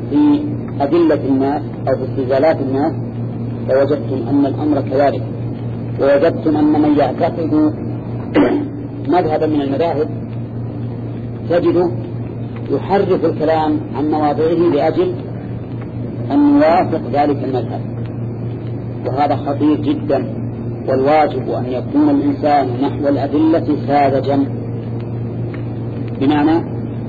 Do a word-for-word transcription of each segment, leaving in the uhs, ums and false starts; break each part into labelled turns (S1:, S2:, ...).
S1: في أدلة الناس أو في استدلالات الناس لوجدتم أن الأمر كذلك، ووجدتم أن من يعتقد مذهبا من المذاهب تجده يحرف الكلام عن مواضعه لأجل أن يوافق ذلك المذهب، وهذا خطير جدا. والواجب أن يكون الإنسان نحو الأدلة ساذجا، بمعنى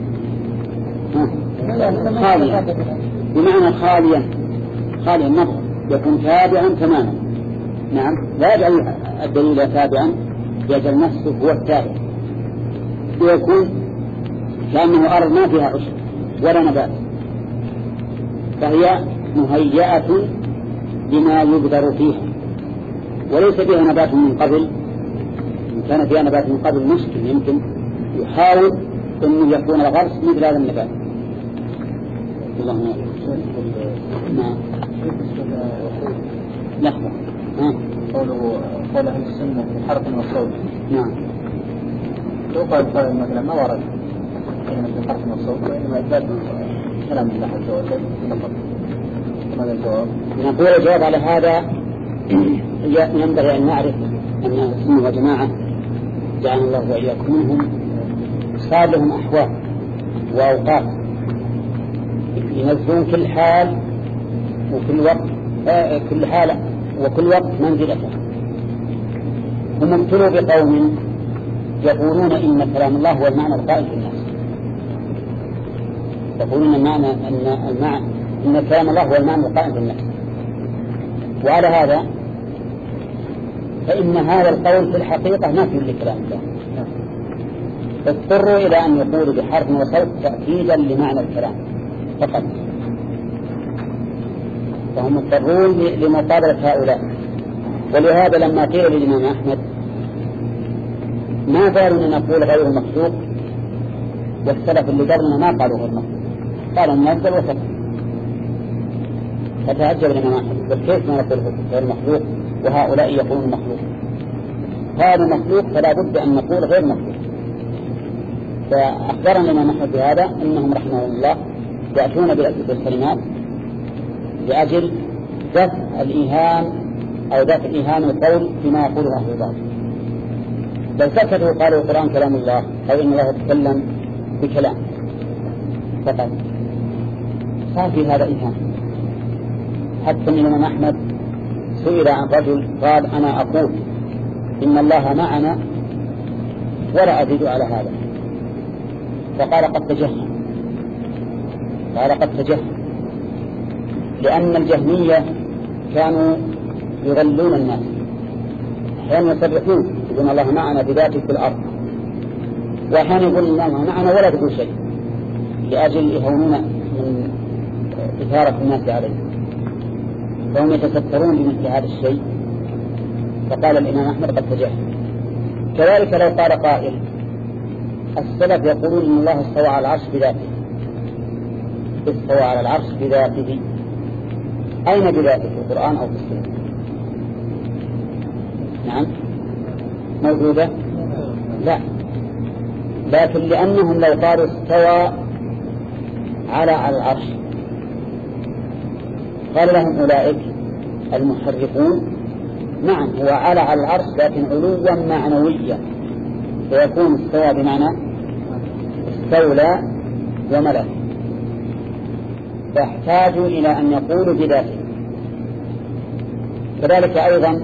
S1: خاليا، بمعنى خاليا خاليا النظر، يكون تابعا تماما. نعم، لا يجعل الدليل تابعا، يجعل نفسه هو التابع، ويكون كأنه أرض ما فيها عشب ولا نبات، فهي مهيئة بما يبذر فيها، وليس فيها نبات من قبل. إن كان فيها نبات من قبل مشكل، يمكن يحاول أن يكون الغرس مثل هذا النبات. اللهم نعم. لحظة،
S2: قوله قول أهل السنة في حرف وصوت.
S1: نعم.
S2: لو قال قال مثلا ما ورد في حرف وصوت، وإنما إثبات كلام الله عز وجل فقط. ماذا الجواب؟
S1: نقول الجواب على هذا ينبغي أن نعرف أن السنة والجماعة جعل الله وإياكم منهم صار لهم أحوال وأوقات ينزلون كل حال وكل وقت، آه كل حالة وكل وقت منزلته. هم ابتلوا بقوم يقولون إن كلام الله هو المعنى القائم في الناس، يقولون المعنى أن المعنى إن كلام الله هو المعنى القائم في الناس. وعلى هذا فإن هذا القول في الحقيقة نفي لكلام الله، اضطروا إلى أن يقولوا بحرف وصوت تأكيدا لمعنى الكلام فقط، فهم مضطرون لمقابلة هؤلاء. ولهذا لما قيل للإمام أحمد ما بالنا نقول غير مخلوق، والسلف اللي قبلنا ما قالوا غير مخلوق، قالوا منزل وسط، فتعجب الإمام أحمد بل كيف ما نقول غير مخلوق وهؤلاء يقولون مخلوق؟ قالوا مخلوق فلا بد أن نقول غير مخلوق. فأخبرنا الإمام أحمد بهذا أنهم رحمه الله يأتون بالكلمات لأجل دفع الإيهام أو دفع إيهام القول بما يقوله أهل الباطل. بل سكتوا قالوا القرآن كلام الله أو إن الله يتكلم بكلام فقط، صار في هذا إيهام. حتى من الإمام أحمد سئل عن رجل قال أنا أقول إن الله معنا ولا أزيد على هذا، فقال قد تجهم، قال قد تجهم، لأن الجهمية كانوا يضلون الناس، أحيانا يصرحون يقولون الله معنا بذاته في الأرض، وأحيانا يقولون الله معنا ولا تقول شيء لأجل يهونون من إثارة الناس عليه، فهم يتسترون بمثل هذا الشيء. فقال الإمام أحمد قد تجهم. كذلك لو قال قائل السلف يقولون إن الله استوى على العرش بذاته، استوى على العرش بذاته، أين بذاته في القرآن أو في السنة؟ نعم موجودة؟ لا، لكن لأنهم لو قالوا استوى على على العرش قال لهم أولئك المحرفون نعم هو على على العرش لكن علوا معنويا، فيكون استوى بمعنى استولى وملك، فاحتاجوا إلى أن يقولوا بذاته. كذلك أيضا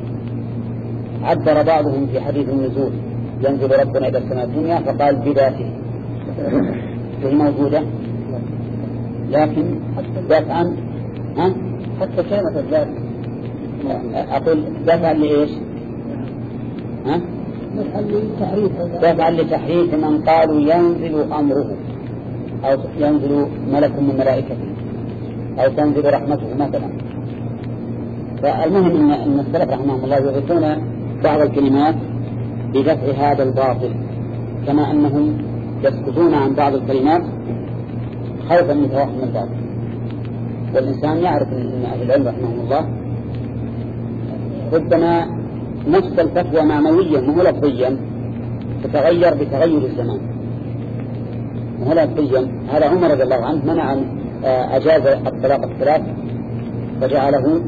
S1: عبر بعضهم في حديث النزول ينزل ربنا إلى السماء الدنيا فقال بذاته، وهي موجودة لكن دفعا ها حتى كلمة الذات أقول دفعا لإيش ها دفعا لتحريف من قالوا ينزل أمره أو ينزل ملك من ملائكته أو تنزل رحمته مثلا. فالمهم أن السلف رحمهم الله يغيثون بعض الكلمات بدفع هذا الباطل، كما أنهم يسكتون عن بعض الكلمات خوفا من توهم الباطل. والإنسان يعرف أن أهل العلم رحمهم الله ربما نفس الفتوى معنويا مو لفظيا تتغير بتغير الزمان، مو لفظيا. هذا عمر رضي الله عنه منع أجاز الطلاق الثلاث فجعله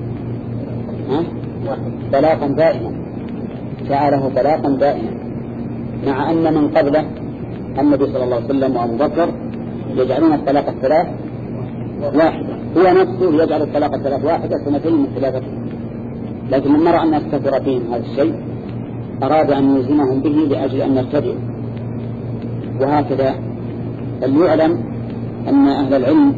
S1: طلاقا دائما، جعله طلاقا دائما، مع أن من قبله النبي صلى الله عليه وسلم وأبو بكر يجعلون الطلاق الثلاث واحدة، هو نفسه يجعل الطلاق الثلاث واحدة سنتين من ثلاثة، لكن لما رأى الناس كثر فيهم هذا الشيء أراد أن يلزمهم به لأجل أن يرتدعوا. وهكذا فليعلم أن أهل العلم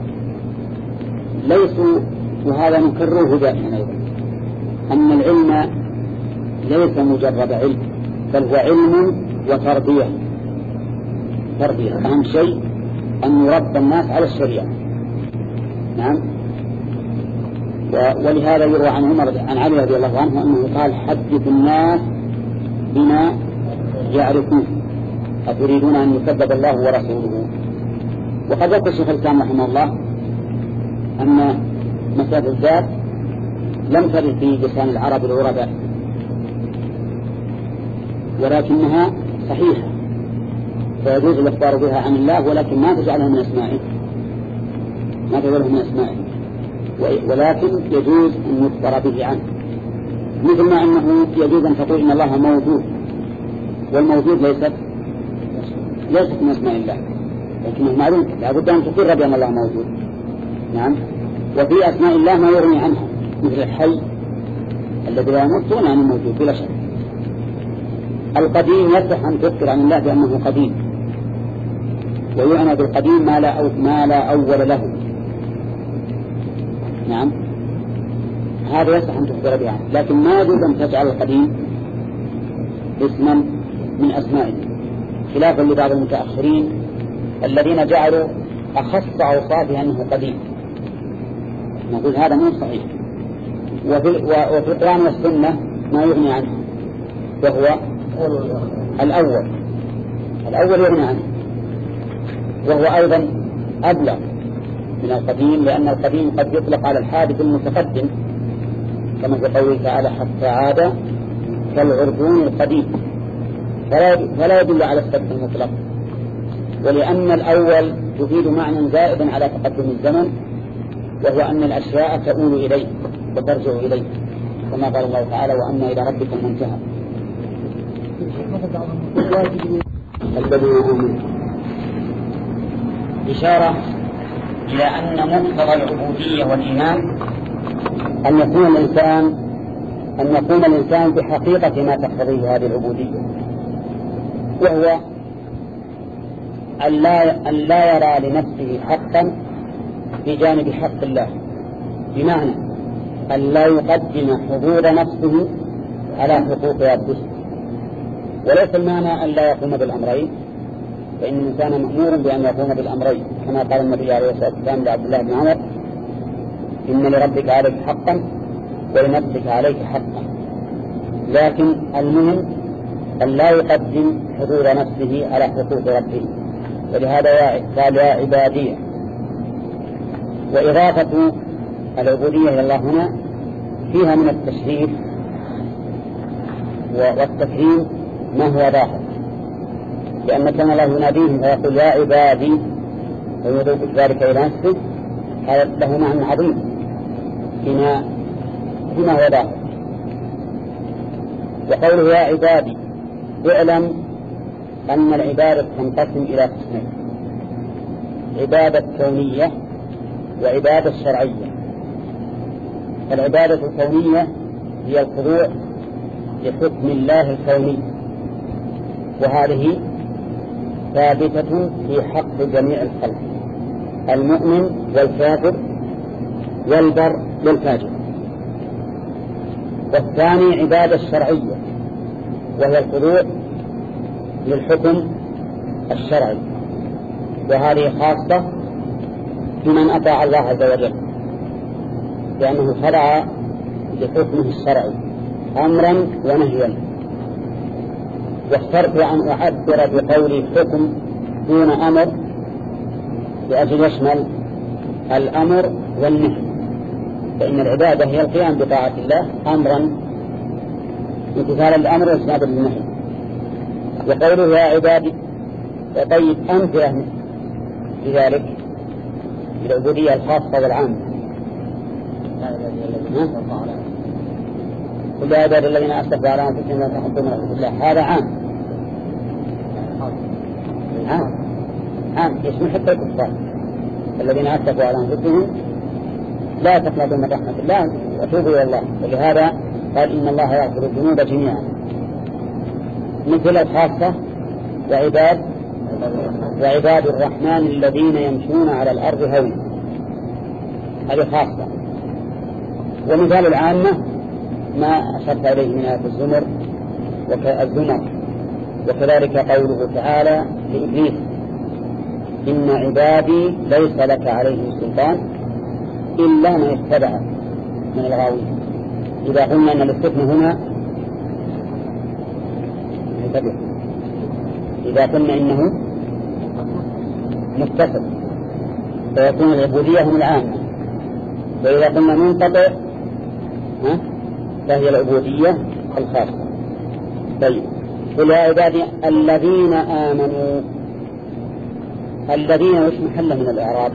S1: ليسوا، وهذا نكرره دائما أيضا، أن العلم ليس مجرد علم، بل هو علم وتربية. تربية أهم شيء أن يربى الناس على الشريعة. نعم. ولهذا يروى عن عمر عن علي رضي الله عنه أنه قال: حدث الناس بما يعرفون أتريدون أن يكذب الله ورسوله. وقد ذكر الشيخ الإسلام رحمه الله أن مسألة الذات لم ترد في لسان العرب العرباء، ولكنها صحيحة فيجوز الإخبار بها عن الله، ولكن ما تجعلها من أسمائه، ما تجعلها من أسمائه، ولكن يجوز أن يخبر به عنه، مثل ما أنه يجوز أن تقول إن الله موجود، والموجود ليست ليست من أسماء الله، لكنه معلوم لا بد أن تقر بأن الله موجود. نعم. وفي أسماء الله ما يغني عنها، مثل الحي الذي لا يموت دون أن موجود بلا شك. القديم يصح أن تذكر عن الله بأنه قديم، ويعنى بالقديم ما لا, أو ما لا أول له. نعم. هذا يصح أن تذكر به عنه، لكن ما يجوز أن تجعل القديم اسما من أسمائه، خلافا لبعض المتأخرين الذين جعلوا أخص أوصافه أنه قديم. نقول هذا مو صحيح. وفي, وفي القرآن والسنة ما يغني عنه، وهو الأول الأول يغني عنه، وهو أيضا أبلغ من القديم، لأن القديم قد يطلق على الحادث المتقدم كما في قوله تعالى: حتى عاد كالعرجون القديم، فلا يدل على السبب المطلق. ولأن الأول تفيد معنى زائدا على تقدم الزمن، وهو أن الأشياء تؤول إليه وترجع إليه، كما قال الله تعالى: وأن إلى ربك المنتهى. الذي يؤمن إشارة إلى أن مقتضى العبودية والإيمان أن يكون الإنسان أن يقوم الإنسان بحقيقة ما تقتضيه هذه العبودية، وهو أن لا, أن لا يرى لنفسه حقا في جانب حق الله، بمعنى أن لا يقدم حضور نفسه على حقوق ربه. وليس المعنى أن لا يقوم بالأمرين، فإن الإنسان مأمور بأن يقوم بالأمرين، كما قال النبي عليه الصلاة والسلام لعبد الله بن عمر: إن لربك عليك حقا ولنفسك عليك حقا. لكن المهم أن لا يقدم حضور نفسه على حقوق ربه، ولهذا قال: يا عبادي. وإضافة العبودية إلى الله هنا فيها من التشريف والتكريم ما هو ظاهر، لأن كان الله يناديهم ويقول: يا عبادي، ويضيف ذلك إلى نفسه، هذا له معنى عظيم فيما فيما هو ظاهر. وقوله: يا عبادي، اعلم أن العبادة تنقسم إلى قسمين: عبادة كونية وعبادة شرعية. العبادة الكونية هي الخضوع لحكم الله الكوني، وهذه ثابتة في حق جميع الخلق، المؤمن والكافر والبر والفاجر. والثاني عبادة الشرعية، وهي الخضوع للحكم الشرعي، وهذه خاصة بمن أطاع الله عز وجل، لأنه خضع لحكمه الشرعي أمرا ونهيا. واخترت أن أعبر بقولي حكم دون أمر لأجل يشمل الأمر والنهي، فإن العبادة هي القيام بطاعة الله أمرا، امتثالا للأمر واجتنابا للنهي. وقوله: يا عبادي، وطيب أمثلة لذلك بالعبودية الخاصة والعامة. كل عباد الذين أسرفوا على أنفسهم لا تقنطوا من رحمة الله، هذا عام عام عام يشمل حتى الكفار الذين أسرفوا على أنفسهم لا تقنطوا من رحمة الله وتوبوا إلى الله. ولهذا قال إن الله يغفر الذنوب جميعا، مثل الخاصة وعباد وعباد الرحمن الذين يمشون على الأرض هوي، هذه خاصة. ومثال العامة ما أشرت إليه من آية الزمر والزمر، وكذلك قوله تعالى لإبليس إن عبادي ليس لك عليه سلطان إلا من اتبع من الغاوين. إذا قلنا أن الاستثناء هنا يتبع، إذا قلنا إنه متصل فيكون العبودية هم العامة، وإذا قلنا منقطع فهي العبودية الخاصة. طيب قل يا عبادي الذين آمنوا، الذين وش محله من الإعراب؟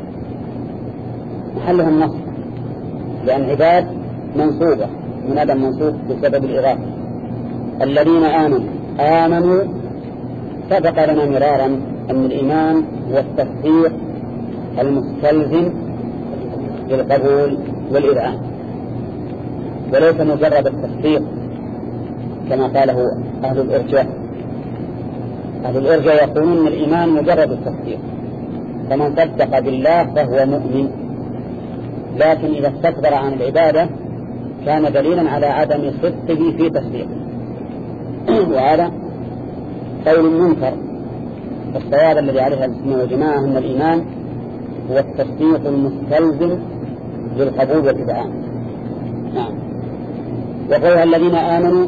S1: محلها النصب، لأن عباد منصوبة من هذا المنصوب بسبب الإضافة. الذين آمنوا آمنوا سبق لنا مرارا أن الإيمان هو التصديق المستلزم للقبول والإذعان، وليس مجرد التصديق كما قاله أهل الإرجاء. أهل الإرجاء يقولون أن الإيمان مجرد التصديق، فمن صدق بالله فهو مؤمن، لكن إذا استكبر عن العبادة كان دليلا على عدم صدقه في تصديقه، وهذا قول منكر. الصواب الذي عليه السنة والجماعة أن الإيمان هو التصديق المستلزم للقبول والإذعان. نعم. وقولها الذين آمنوا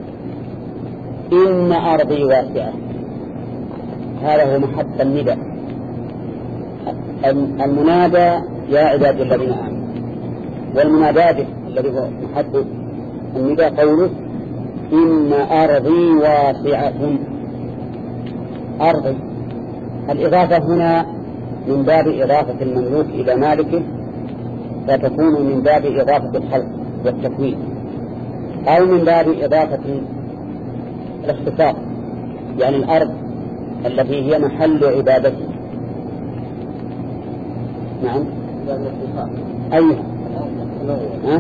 S1: إن أرضي واسعة، هذا هو محط النداء. المنادى يا عباد الذين آمنوا، والمنادى الذي هو محط النداء قوله إن أرضي واسعة. أرضي الإضافة هنا من باب إضافة المملوك إلى مالكه، فتكون من باب إضافة الخلق والتكوين، أو من باب إضافة الاختصاص، يعني الأرض التي هي محل عبادته. نعم. أيها أه؟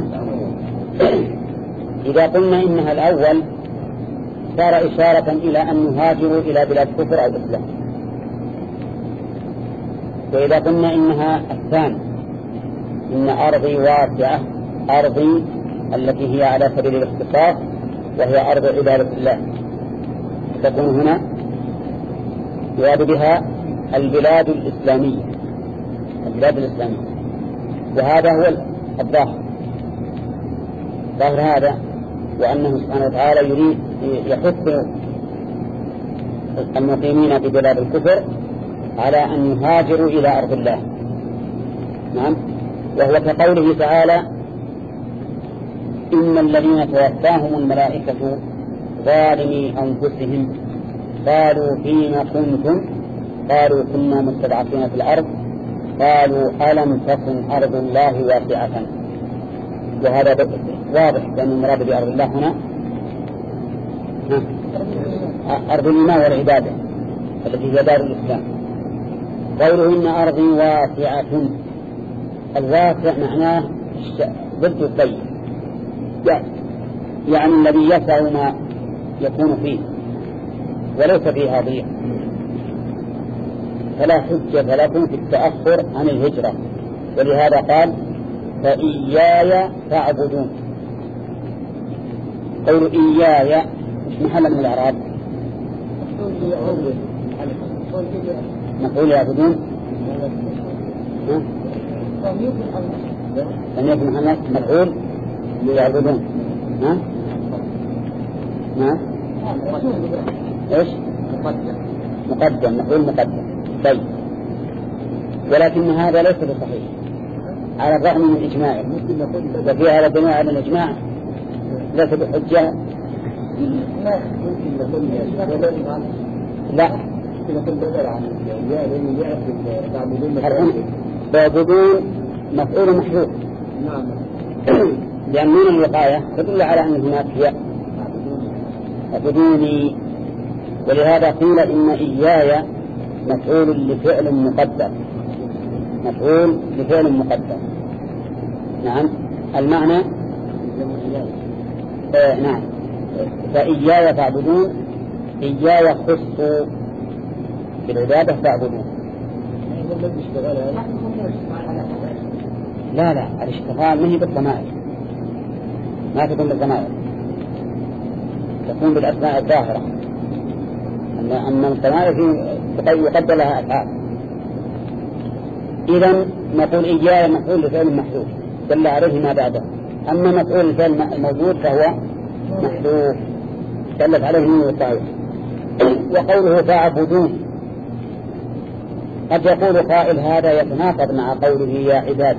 S1: إذا قلنا إنها الأول صار إشارة إلى أن نهاجر إلى بلاد كفر أو إسلام، وإذا قلنا إنها الثاني إن أرضي واسعة، أرضي التي هي على سبيل الاختصاص وهي أرض عبادة الله، تكون هنا يراد بها البلاد الإسلامية، البلاد الإسلامية. وهذا هو الظاهر، ظاهر هذا، وأنه سبحانه وتعالى يريد يحث المقيمين في بلاد الكفر على أن يهاجروا إلى أرض الله. نعم. وهو كقوله تعالى إن الذين توفاهم الملائكة ظالمي أنفسهم قالوا فيما كنتم قالوا كنا مستضعفين في الأرض قالوا ألم تكن أرض الله واسعة. وهذا واضح بأن المراد بأرض الله هنا أرض الإيمان والعبادة التي هي دار الإسلام. قوله إن أرضي واسعة، الواسع معناه ضد الضيق، يعني الذي يسع ما يكون فيه وليس فيها ضيق، فلا حجة لكم في التأخر عن الهجرة. ولهذا قال فإياي فاعبدون. قول إياي مش محل من الإعراب، نقول يعبدون لم يكن محمد مفعول يعبدون. ها نعم ايش مقدم، مفعول مقدم. طيب، ولكن هذا ليس بصحيح على الرغم من إجماعه، وفي هذا الدليل على الإجماع ليس بحجة. لا تعبدون مفعول محذوف لأن من الوقاية تدل على أن هناك هي اعبدوني، ولهذا قيل إن إياي مفعول لفعل مقدر، مفعول لفعل مقدر. نعم المعنى آه نعم فإياي فاعبدون، إياي خصوا بالعبادة فاعبدون. لا لا الاشتغال ما هي بالضمائر، ما تكون بالضمائر، تكون بالأسماء الظاهرة، أن الضمائر يقدر لها أفعال. إذن نقول إياي مفعول لفعل محذوف دل عليه ما بعده، أما مفعول لفعل الموجود فهو محذوف دلت عليه من الطائف. وقوله فاعبدون قد يقول قائل هذا يتناقض مع قوله يا عبادي،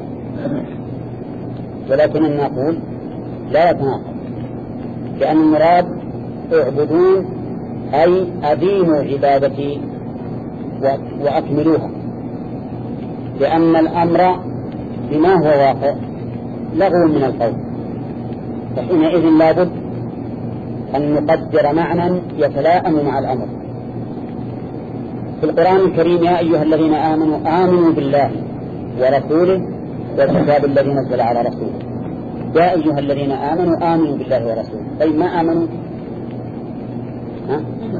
S1: ولكننا نقول لا يتناقض، لأن المراد اعبدون أي أديموا عبادتي وأكملوها، لأن الأمر بما هو واقع لغو من القول، فحينئذ لابد أن نقدر معنى يتلائم مع الأمر. في القرآن الكريم يا أيها الذين آمنوا آمنوا بالله ورسوله والكتاب الذي نزل على رسوله. يا أيها الذين آمنوا آمنوا بالله ورسوله، أي ما آمنوا ها؟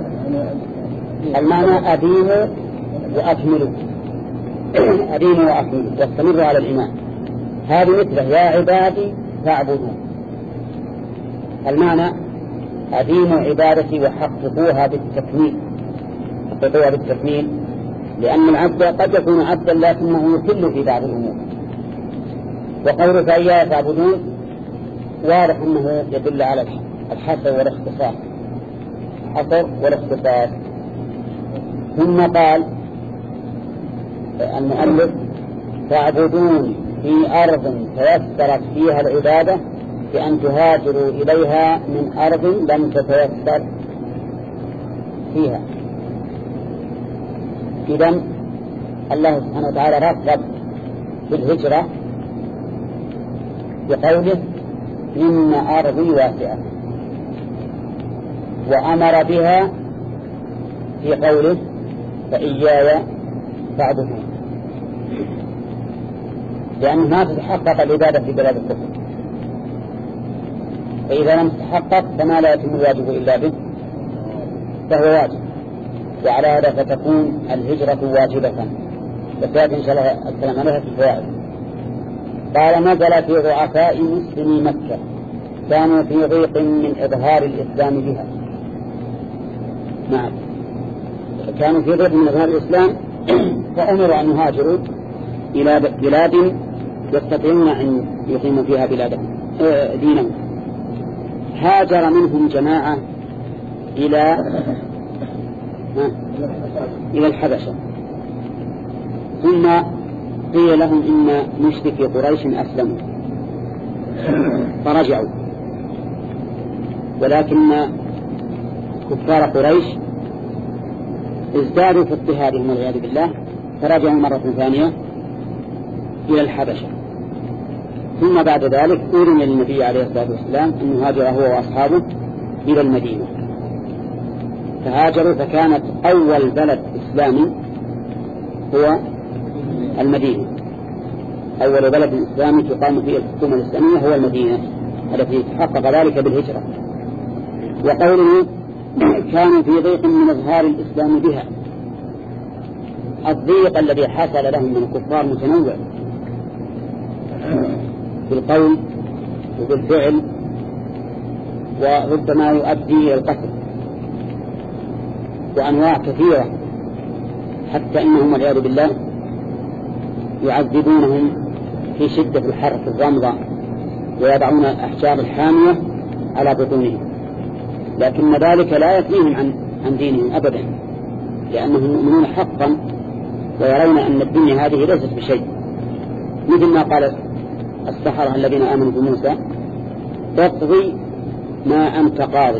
S1: المعنى أديموا وأكملوا، أديموا وأكملوا واستمروا على الإيمان. هذه مثله يا عبادي فاعبدون، المعنى أديموا عبادتي وحققوها بالتكميل، حققوها بالتكميل، لأن العبد قد يكون عبدا لكنه يكل في بعض الأمور. وقوله فإياي فاعبدون واضح أنه يدل على الحصر والاختصاص، الحصر والاختصاص. ثم قال المؤلف فاعبدون في أرض تيسرت فيها العبادة بأن تهاجروا إليها من أرض لم تتيسر فيها. إذن الله سبحانه وتعالى رغب في الهجرة بقوله إن أرضي واسعة، وأمر بها في قوله فإياي فاعبدون، لأن ما تتحقق العبادة في بلاد الكفر، فإذا لم تتحقق فما لا يتم الواجب إلا به فهو واجب، وعلى هذا فتكون الهجرة واجبة، وسيأتي إن شاء الله الكلام عليها في الفوائد. قال نزل في ضعفاء مسلمي مكة كانوا في ضيق من إظهار الإسلام بها. نعم كانوا في ضيق من إظهار الإسلام فأمروا أن يهاجروا إلى بلاد يستطيعون أن يقيموا فيها بلادهم دينهم. هاجر منهم جماعة إلى إلى الحبشة، ثم قيل لهم إن مشركي قريش أسلموا فرجعوا، ولكن كفار قريش ازدادوا في اضطهادهم والعياذ بالله فرجعوا مرة ثانية إلى الحبشة. ثم بعد ذلك أذن للنبي عليه الصلاة والسلام أن يهاجر هو وأصحابه إلى المدينة، فهاجروا، فكانت أول بلد إسلامي هو المدينة، أول بلد إسلامي تقام فيه الحكومة الإسلامية هو المدينة التي تحقق ذلك بالهجرة. وقوله كانوا في ضيق من إظهار الإسلام بها، الضيق الذي حصل لهم من الكفار متنوع بالقول وبالفعل، وربما يؤدي إلى القتل، وأنواع كثيرة، حتى إنهم والعياذ بالله يعذبونهم في شدة الحر في الرمضة ويضعون الأحجار الحامية على بطونهم، لكن ذلك لا يثنيهم عن عن دينهم أبدا، لأنهم يؤمنون حقا ويرون أن الدنيا هذه ليست بشيء، مثل ما قال السحرة الذين آمنوا بموسى تقضي ما أنت قاضي.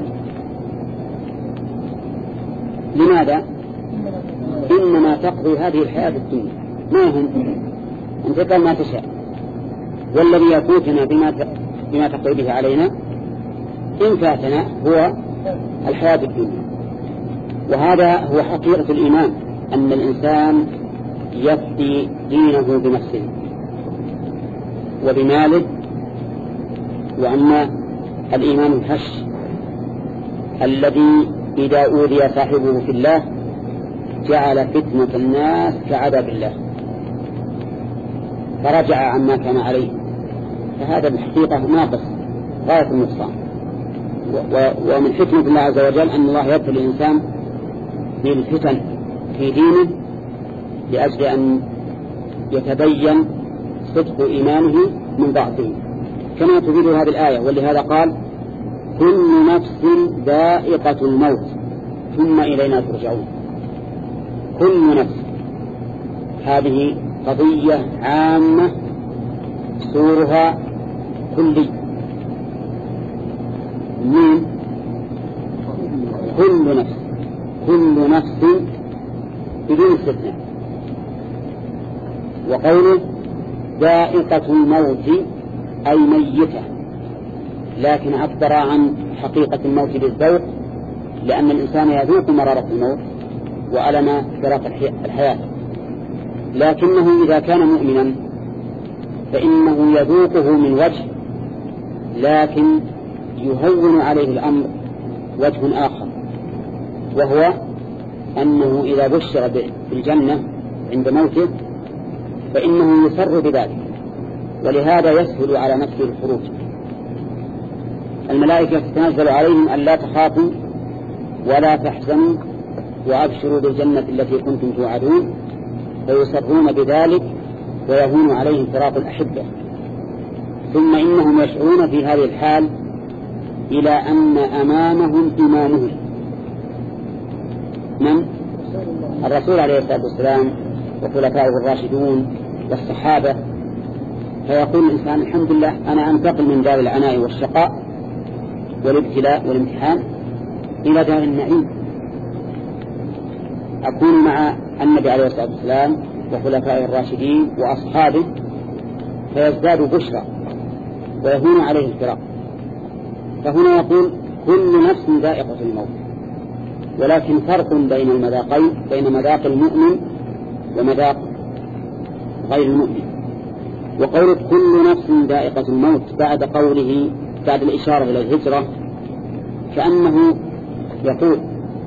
S1: لماذا؟ إنما تقضي هذه الحياة الدنيا، ما هم أنت قال ما تشاء، والذي يفوتنا بما بما تقضي به علينا إن فاتنا هو الحياة الدنيا. وهذا هو حقيقة الإيمان، أن الإنسان يفدي دينه بنفسه وبماله، وأن الإيمان الهش الذي إذا أوذي صاحبه في الله جعل فتنة الناس كعذاب الله فرجع عما كان عليه، فهذا بالحقيقة ناقص غاية النقصان. ومن حكمة الله عز وجل أن الله يبتلي الإنسان بالفتن في دينه لأجل أن يتبين صدق إيمانه من ضعفه، كما تفيد هذه الآية. ولهذا قال كل نفس ذائقة الموت ثم إلينا ترجعون. كل نفس هذه قضية عامة سورها كلي. من كل نفس، كل نفس بدون استثناء. وقوله ذائقة الموت أي ميتة، لكن عبر عن حقيقة الموت بالذوق، لأن الإنسان يذوق مرارة الموت وألم فراق الحياة، لكنه إذا كان مؤمنا فإنه يذوقه من وجه، لكن يهون عليه الأمر وجه آخر، وهو أنه إذا بشر بالجنة عند موته فإنه يسر بذلك، ولهذا يسهل على نفسه الخروج. الملائكة تتنزل عليهم أن لا تخافوا ولا تحزنوا وأبشروا بالجنة التي كنتم توعدون، فيسرون بذلك ويهون عليهم فراق الأحبة. ثم إنهم يشعرون في هذه الحال إلى أن أمامهم إمامهم من؟ الرسول عليه الصلاة والسلام وخلفائه الراشدون والصحابة، فيقول الإنسان الحمد لله أنا أنتقل من دار العناء والشقاء والابتلاء والامتحان إلى دار النعيم، أكون مع النبي عليه الصلاة والسلام وخلفائه الراشدين وأصحابه، فيزداد بشرى ويهون عليه الفراق. فهنا يقول كل نفس ذائقة الموت، ولكن فرق بين المذاقين، بين مذاق المؤمن ومذاق غير المؤمن. وقول كل نفس ذائقة الموت بعد قوله بعد الإشارة إلى الهجرة كأنه يقول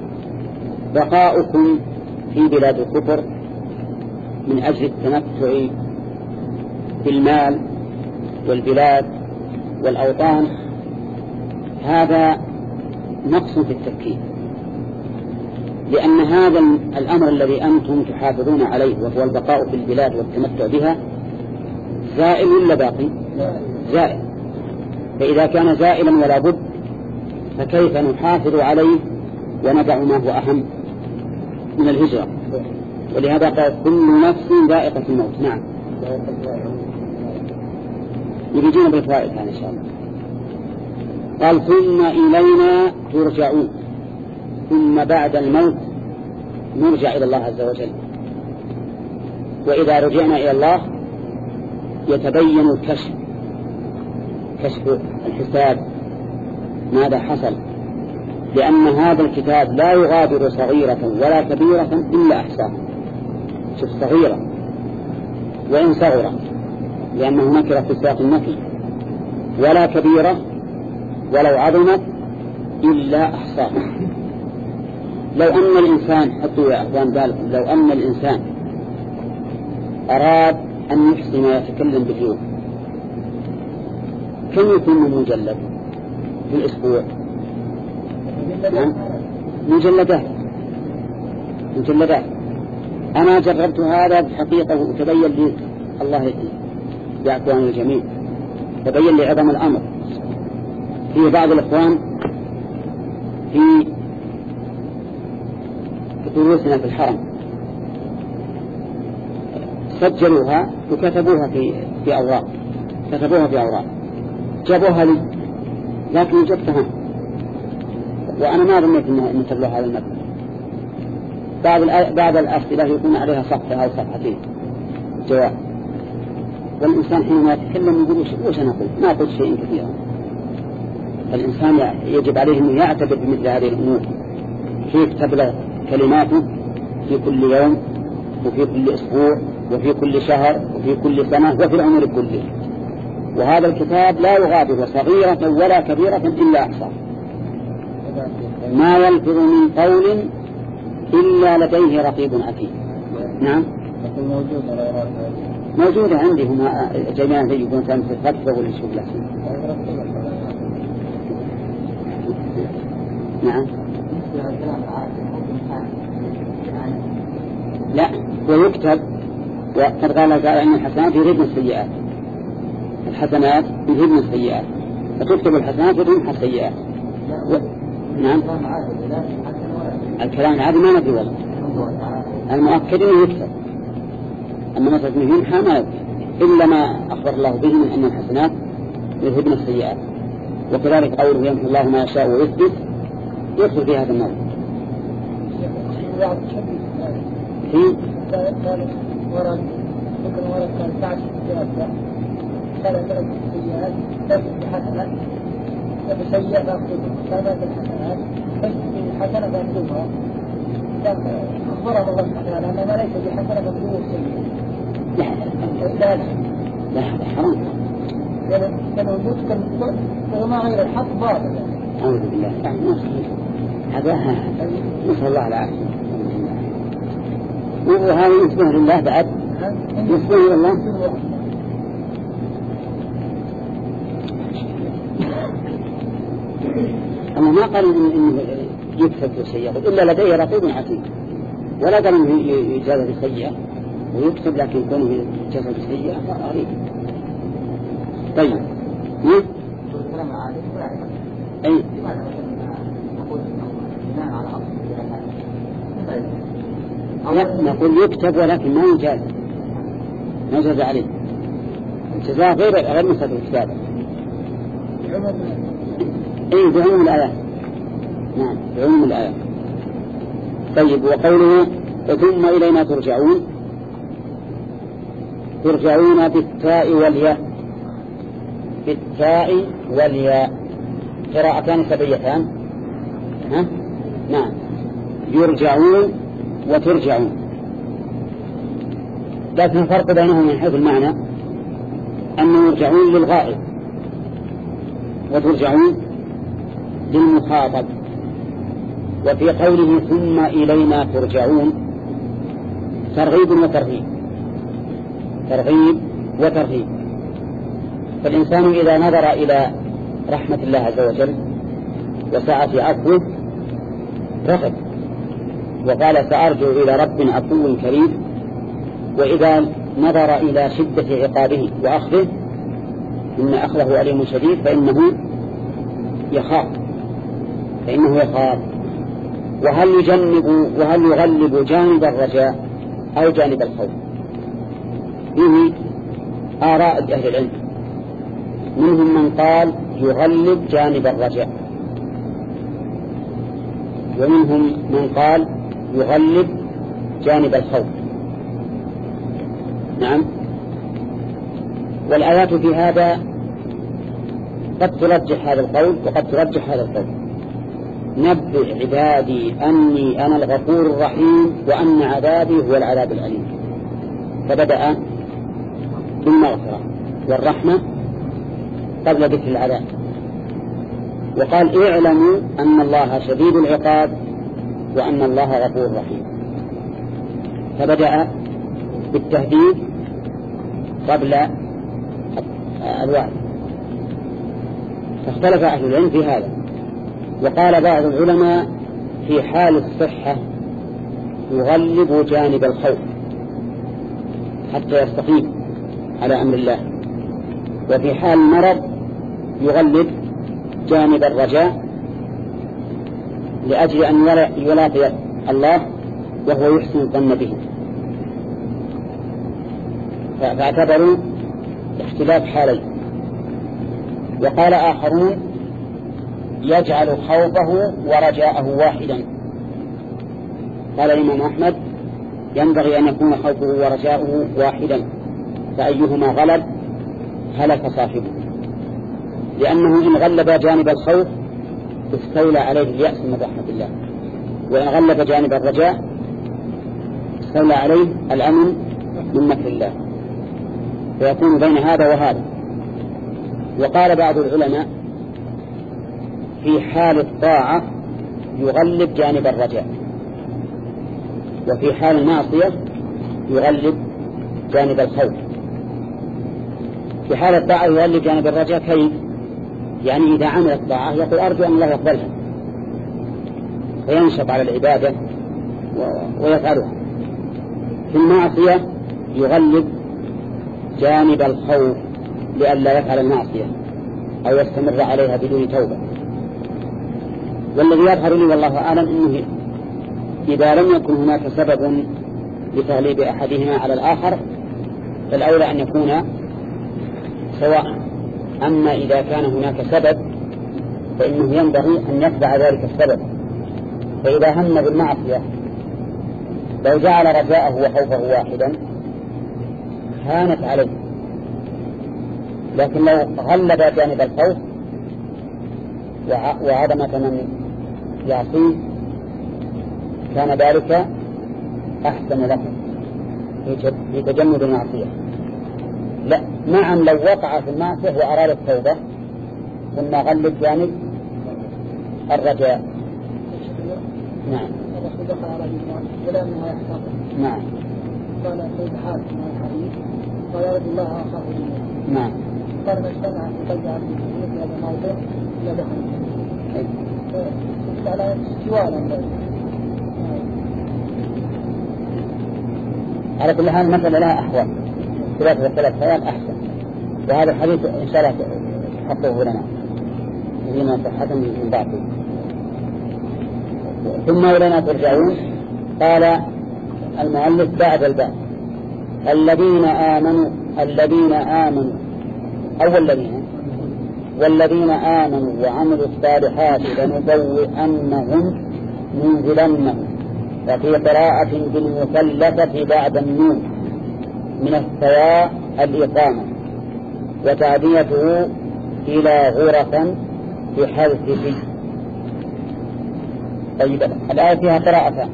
S1: بقاؤكم في بلاد الكفر من أجل التمتع بالمال والبلاد والأوطان هذا نقص في التفكير، لأن هذا الأمر الذي أنتم تحافظون عليه وهو البقاء في البلاد والتمتع بها زائل ولا باقي؟ زائل. فإذا كان زائلا ولا بد فكيف نحافظ عليه وندع ما هو أهم من الهجرة؟ ولهذا قال كل نفس ذائقة الموت. نعم يريدون بالفوائد إن شاء الله. قال ثم إلينا ترجعون، ثم بعد الموت نرجع إلى الله عز وجل. وإذا رجعنا إلى الله يتبين الكشف، كشف الحساب ماذا حصل، لأن هذا الكتاب لا يغادر صغيرة ولا كبيرة إلا أحصاها. شوف صغيرة وإن صغرت لأنه نكر في سياق النفي، ولا كبيرة ولو عظمت إلا أحصاها. لو أن الإنسان حطوا يا أخوان بالكم، لو أن الإنسان أراد أن يحسن ويتكلم باليوم كم يكون مجلد في الأسبوع؟ مجلدات مجلدات. أنا جربت هذا بحقيقة وتبين لي الله يعفو عن الجميع، تبين لي عظم الأمر. في بعض الإخوان في دروسنا في الحرم سجلوها وكتبوها في في أوراق، كتبوها في أوراق جابوها لي، لكن وجدتها وأنا ما ظنيت أن نسلوها على المبنى. بعض بعض الأسئلة يكون عليها صفحة أو صفحتين جواب، والإنسان حينما يتكلم يقول وش أنا قلت؟ ما قلت شيء كثيرا. الإنسان يجب عليه أن يعتبر بمثل هذه الأمور، كيف تبلغ كلماته في كل يوم وفي كل أسبوع وفي كل شهر وفي كل سنة وفي العمر كله. وهذا الكتاب لا يغادر صغيرة ولا كبيرة إلا أحصاها، ما يلفظ من قول إلا لديه رقيب عتيد. نعم موجودة عندي هما جميعا يكون كان في الفترة والشغل لحسن. نعم لا هو يكتب، وقد قال تعالى أن الحسنات يذهبن السيئات، الحسنات يذهبن السيئات، فتكتب الحسنات وتمحى السيئات. و... نعم الكلام العادي ما ندري والله، المؤكد انه يكتب، اما مثلا انه يمحى ما يكتب الا ما اخبر الله به من ان الحسنات يذهبن السيئات. وكذلك قوله يمحو الله ما يشاء ويثبت يدخل في هذا النوع. في
S2: ورد ممكن ورد كان بعد السيئات ثلاث السيئات تجد الحسنات بسيئة تأخذ ثلاث الحسنات تجد الحسنة تأخذها أخبرها الله سبحانه وتعالى أنها ليس بحسنة تأخذ السيئة.
S1: لا لا هذا حرام،
S2: لأنه يمكن وما غير الحق باطل.
S1: أعوذ بالله هذا نسأل الله العافية. وهذا يسبح لله بعد يسبح لله. أما ما قال إنه يكتب بالسيئة إلا لديه رقيب عتيد، ولا قال إنه يجازى بالسيئة ويكتب لكن يكون يجازى بالسيئة غريب. طيب أي نقول يكتب ولكن ما يجاز، ما يجاز عليه الجزاء غير غير مسألة الكتابة. اي بعموم الآيات. نعم بعموم الآيات. طيب وقوله ثم إلينا ترجعون، ترجعون بالتاء والياء، بالتاء والياء قراءتان سبيتان. ها نعم يرجعون وترجعون، لكن الفرق بينهم من حيث المعنى أنه يرجعون للغائب وترجعون للمخاطب. وفي قوله ثم إلينا ترجعون ترغيب وترهيب، ترغيب وترهيب. فالإنسان إذا نظر إلى رحمة الله عز وجل وسعة عفوه رغب وقال سأرجع إلى رب عفو كريم، وإذا نظر إلى شدة عقابه وأخذه إن أخذه أليم شديد فإنه يخاف فإنه يخاف. وهل يجنب وهل يغلب جانب الرجاء أو جانب الخوف؟ فيه آراء أهل العلم، منهم من قال يغلب جانب الرجاء، ومنهم من قال يغلب جانب الخوف. نعم والآيات في هذا قد ترجح هذا القول وقد ترجح هذا القول. نبئ عبادي أني أنا الغفور الرحيم وأن عذابي هو العذاب الأليم، فبدأ بالمغفرة والرحمة قبل ذكر العذاب، وقال اعلموا أن الله شديد العقاب وأن الله غفور رحيم، فبدأ بالتهديد قبل الوعد. فاختلف أهل العلم في هذا، وقال بعض العلماء في حال الصحة يغلب جانب الخوف حتى يستقيم على أمر الله، وفي حال المرض يغلب جانب الرجاء لأجل أن يلاقي الله وهو يحسن الظن به. فاعتبروا اختلاف حالين. وقال آخرون يجعل خوفه ورجاءه واحدا. قال الإمام أحمد ينبغي أن يكون خوفه ورجاؤه واحدا فأيهما غلب هلك صاحبه، لأنه إن غلب جانب الخوف استولى عليه اليأس من رحمة الله، وإن غلب جانب الرجاء استولى عليه الأمن من مكر الله، فيكون بين هذا وهذا. وقال بعض العلماء في حال الطاعة يغلب جانب الرجاء، وفي حال المعصية يغلب جانب الخوف. في حال الطاعة يغلب جانب الرجاء كيف؟ يعني إذا عمل الطاعة يقول أرجو أن الله يقبلها فينشط على العبادة ويفعلها. في المعصية يغلب جانب الخوف لئلا يفعل المعصية أو يستمر عليها بدون توبة. والذي يظهر لي والله أعلم أنه إذا لم يكن هناك سبب لتغليب أحدهما على الآخر فالأولى أن يكون سواء. أما إذا كان هناك سبب فإنه ينبغي أن يتبع ذلك السبب. فإذا هم بالمعصية لو جعل رجاءه وخوفه واحدا هانت عليه، لكن لو غلب جانب الخوف وعدمة من يعصيه كان ذلك أحسن له في تجنب المعصية. لا نعم، لو وقع في المعصية وأراد التوبة ثم غلب جانب الرجاء. نعم نعم
S2: قال سيد حاتم من الحديث قال يرد الله أخاف منه.
S1: نعم
S2: قال ما اجتمع في قلب عبد في هذا الموضوع لا دخل فسجد على استواء.
S1: على كل حال المسألة لها أحوال، ثلاثة وثلاث خيال أحسن، وهذا الحديث إن شاء الله حطوه لنا لما صحة من بعضه. ثم إلينا ترجعون. قال المؤلف بعد الباب الذين آمنوا الذين آمنوا أو الذين والذين آمنوا وعملوا الصالحات لنبوئنهم منزلنهم، وفي قراءة بالمثلثة بعد النون من الثواء الإقامة، وتعديته إلى غرفا بحذف في. طيب الآية فيها قراءتان،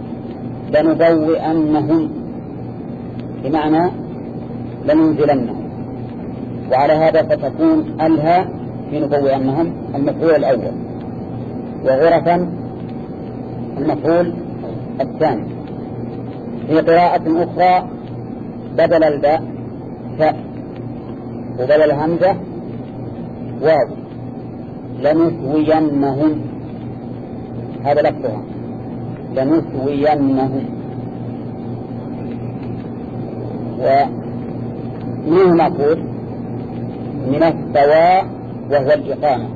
S1: لنبوئنهم بمعنى لننزلنهم، وعلى هذا فتكون ألها في نبوئنهم المفعول الأول، وغرفا المفعول الثاني. في قراءة أخرى بدل الباء فاء وبدل الهمزة واو، لنثوينهم، هذا لفظها لنثوينهم. ومنه مقول من الثواء وهو الإقامة،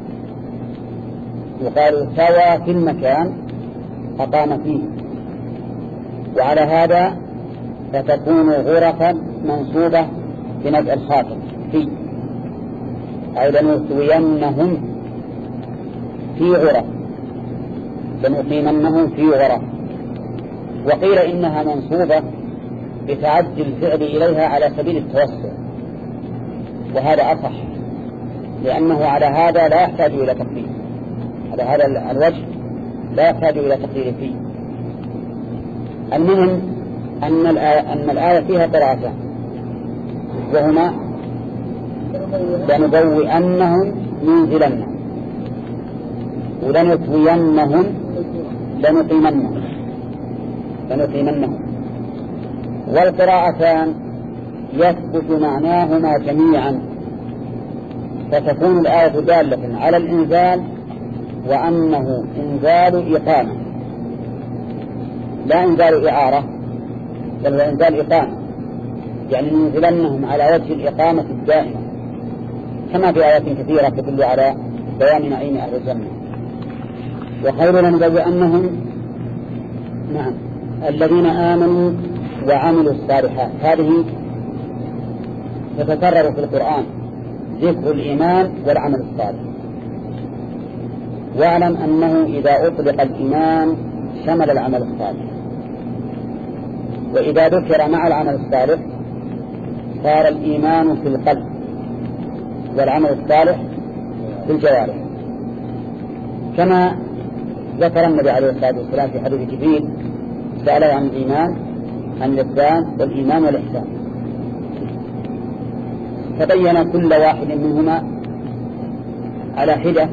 S1: يقال ثوى في المكان أقام فيه، وعلى هذا فتكون غرفا منصوبة بنزع الخاطر في، أي لنثوينهم في غرف، لنقيمنهم في غرف. وقيل إنها منصوبة بتعدي الفعل إليها على سبيل التوسع، وهذا أصح لأنه على هذا لا يحتاج إلى تقدير، على هذا الوجه لا يحتاج إلى تقدير فيه. المهم أن الآية, أن الآية فيها قراءتان، وهما لنبوئنهم منزلنهم ولنثوينهم لنقيمنهم لنقيمنهم. والقراءتان يثبت معناهما جميعا، فتكون الآية دالة على الإنزال وأنه إنزال إقامة لا إنزال إعارة، بل هو إنزال إقامة، يعني ننزلنهم على وجه الإقامة الدائمة، كما في آيات كثيرة تدل على بيان نعيم أهل الجنة. وخير لنبوئنهم نعم الذين آمنوا وعملوا الصالحات، هذه تتكرر في القرآن ذكر الإيمان والعمل الصالح. واعلم أنه إذا أطلق الإيمان شمل العمل الصالح، وإذا ذكر مع العمل الصالح صار الإيمان في القلب والعمل الصالح في الجوارح، كما ذكر النبي عليه الصلاة والسلام في حديث جبريل سأله عن الإيمان عن الإسلام والإيمان والإحسان، فبين كل واحد منهما على حدة،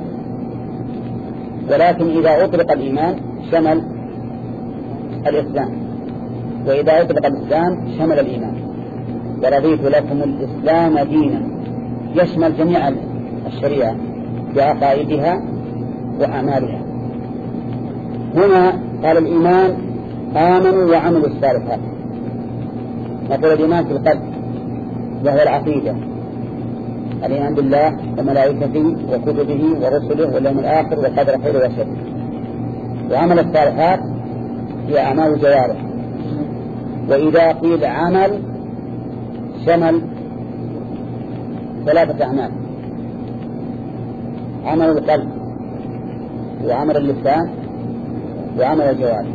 S1: ولكن إذا أطلق الإيمان شمل الإسلام، وإذا أطلق الإسلام شمل الإيمان. ورضيت لكم الإسلام دينا يشمل جميع الشريعة بعقائدها وأعمالها. هنا قال الإيمان آمنوا وعملوا الصالحات، نقول الإيمان في القلب وهو العقيدة، الإيمان بالله وملائكته وكتبه ورسله واليوم الآخر والقدر خير وشر. وعمل الصالحات هي أعمال الجوارح، وإذا قيل عمل شمل ثلاثة أعمال: عمل القلب وعمل اللسان وعمل الجوارح.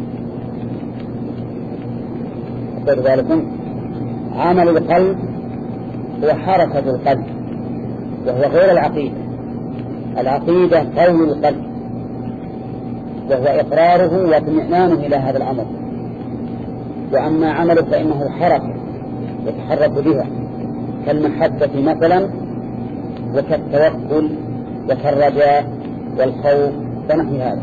S1: أقول ذلك: عمل القلب هو حركة القلب، وهو غير العقيدة. العقيدة قول القلب، وهو إقراره واطمئنانه إلى هذا الأمر. وأما عمله فإنه حركة يتحرك بها، كالمحبة مثلا، وكالتوكل وكالرجاء والخوف ونحو هذا.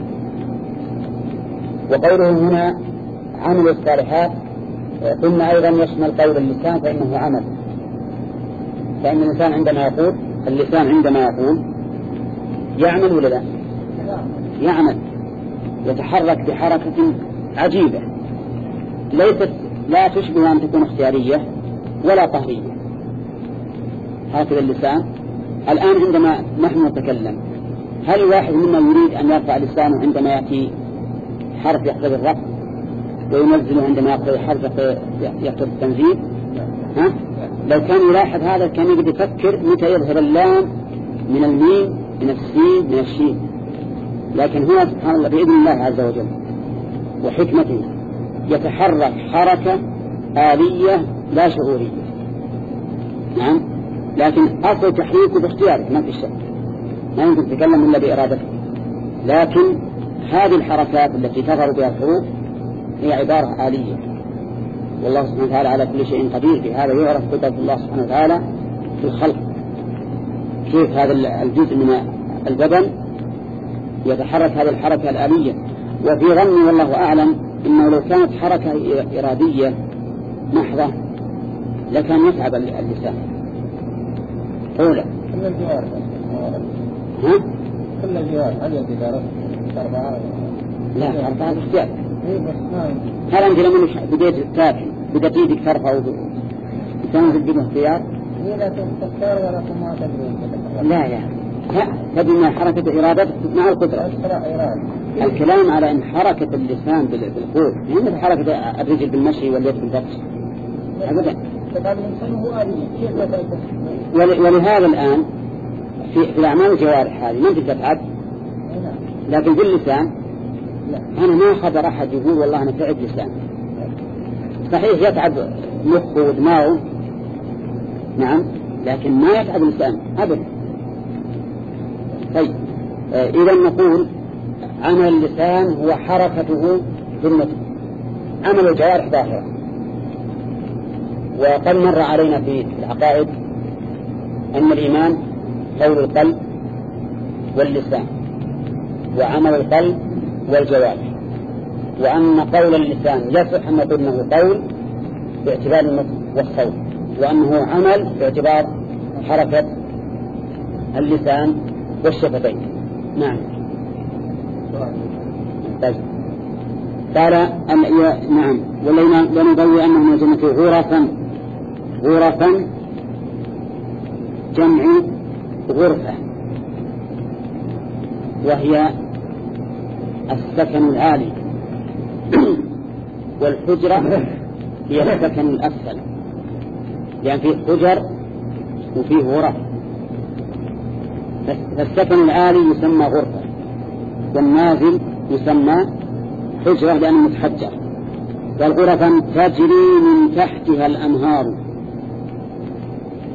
S1: وقوله هنا عمل الصالحات قلنا أيضا يشمل قول اللسان، فإنه عمل. فإن الإنسان عندما يقول، اللسان عندما يقول يعمل ولا لا؟ يعمل، يتحرك بحركة عجيبة ليست لا تشبه أن تكون اختيارية ولا قهرية. هكذا اللسان. الآن عندما نحن نتكلم، هل واحد منا يريد أن يرفع لسانه عندما يأتي حرف يقتضي الرفع، وينزله عندما يقتضي حرف يقتضي التنزيل؟ ها؟ لو كان يلاحظ هذا كان يقدر يفكر متى يظهر اللام من الميم من السين من الشين. لكن هو سبحان الله بإذن الله عز وجل وحكمته يتحرك حركة آلية لا شعورية. نعم، لكن أصل تحريكه باختيارك ما في شك، ما يمكن تتكلم إلا بإرادته. لكن هذه الحركات التي تظهر بها الحروف هي عبارة آلية، والله سبحانه وتعالى على كل شيء قدير. بهذا يعرف قدرة الله سبحانه وتعالى في الخلق، كيف هذا الجزء من البدن يتحرك هذه الحركة الآلية. وفي ظني والله أعلم إنه لو كانت حركة إرادية محضة لكان يتعب اللسان. أولى
S2: كل الجوار
S1: ها؟
S2: كل الجوار هل يدي أربعة؟
S1: لا، أربعة اختيار. هل أنت لما بديت تاكل بدأت يدك ترفع وتنزل بدون اختيار؟
S2: لا تختار ولا ما تدري.
S1: لا لا لا، تبنى حركة إرادة مع القدرة. الكلام على أن حركة اللسان بالقول يعني حركة الرجل بالمشي واليد بالبطش أبدا. ولهذا الآن في, في الأعمال الجوارح هذه ما تقدر تعد، لكن في اللسان أنا ما خبر أحد يقول والله أنا تعب لسان. صحيح يتعب مخه ودماغه، نعم، لكن ما يتعب اللسان أبدا. طيب آه إذا نقول عمل اللسان هو حركته في النطق، عمل الجوارح ظاهرة. وقد مر علينا في العقائد أن الإيمان قول القلب واللسان وعمل القلب والجوارح، وأن قول اللسان يصح أن نقول أنه قول باعتبار النطق والصوت، وأنه عمل باعتبار حركة اللسان والشفتين. نعم. طيب قال أن نعم ولنبوي أنه من الجنة غرفا. غرفا جمع غرفة، وهي السكن العالي، والحجرة هي السكن الأسفل، يعني فيه حجر وفيه غرف. فالسكن العالي يسمى غرفة، والنازل يسمى حجرة لأنه متحجر. والغرفا تجري من تحتها الأنهار،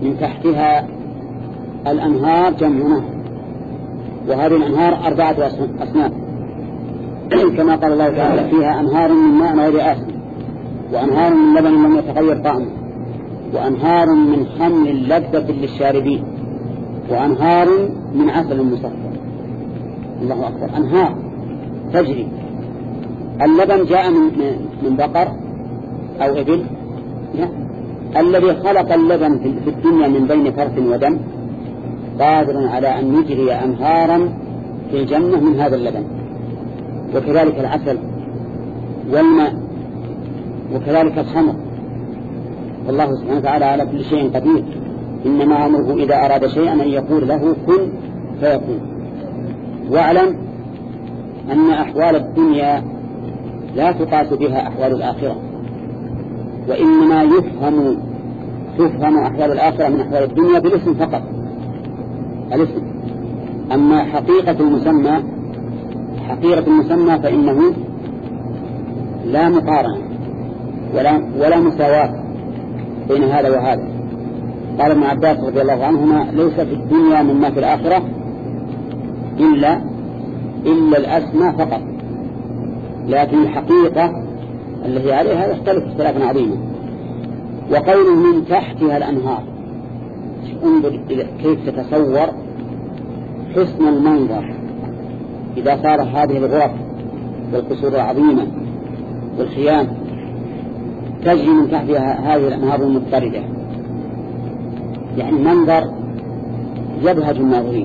S1: من تحتها الأنهار جمع نهر، وهذه الأنهار أربعة أصناف كما قال الله تعالى فيها أنهار من ماء غير آسن، وأنهار من لبن لم يتغير طعمه، وأنهار من خمر لذة للشاربين، وأنهار من عسل مصفى. الله أكبر، أنهار تجري. اللبن جاء من من بقر أو إبل؟ لا. الذي خلق اللبن في الدنيا من بين فرث ودم قادر على أن يجري أنهارا في الجنة من هذا اللبن. وكذلك العسل والماء، وكذلك الخمر. والله سبحانه وتعالى على كل شيء قدير، إنما أمره إذا أراد شيئا أن يقول له كن فيكون. واعلم أن أحوال الدنيا لا تقاس بها أحوال الآخرة، وإنما يفهم تفهم أحوال الآخرة من أحوال الدنيا بالاسم فقط، الاسم. أما حقيقة المسمى حقيقة المسمى فإنه لا مقارنة ولا, ولا مساواة بين هذا وهذا. قال ابن عباس رضي الله عنهما ليس في الدنيا مما في الآخرة إلا إلا الأسمى فقط، لكن الحقيقة التي عليها يختلف اختلافا عظيما. وقوله من تحتها الأنهار، انظر كيف تتصور حسن المنظر إذا صار هذه الغرف والقصور العظيمة والخيام تجري من تحتها هذه الأنهار المضطردة، يعني منظر يبهج الناظرين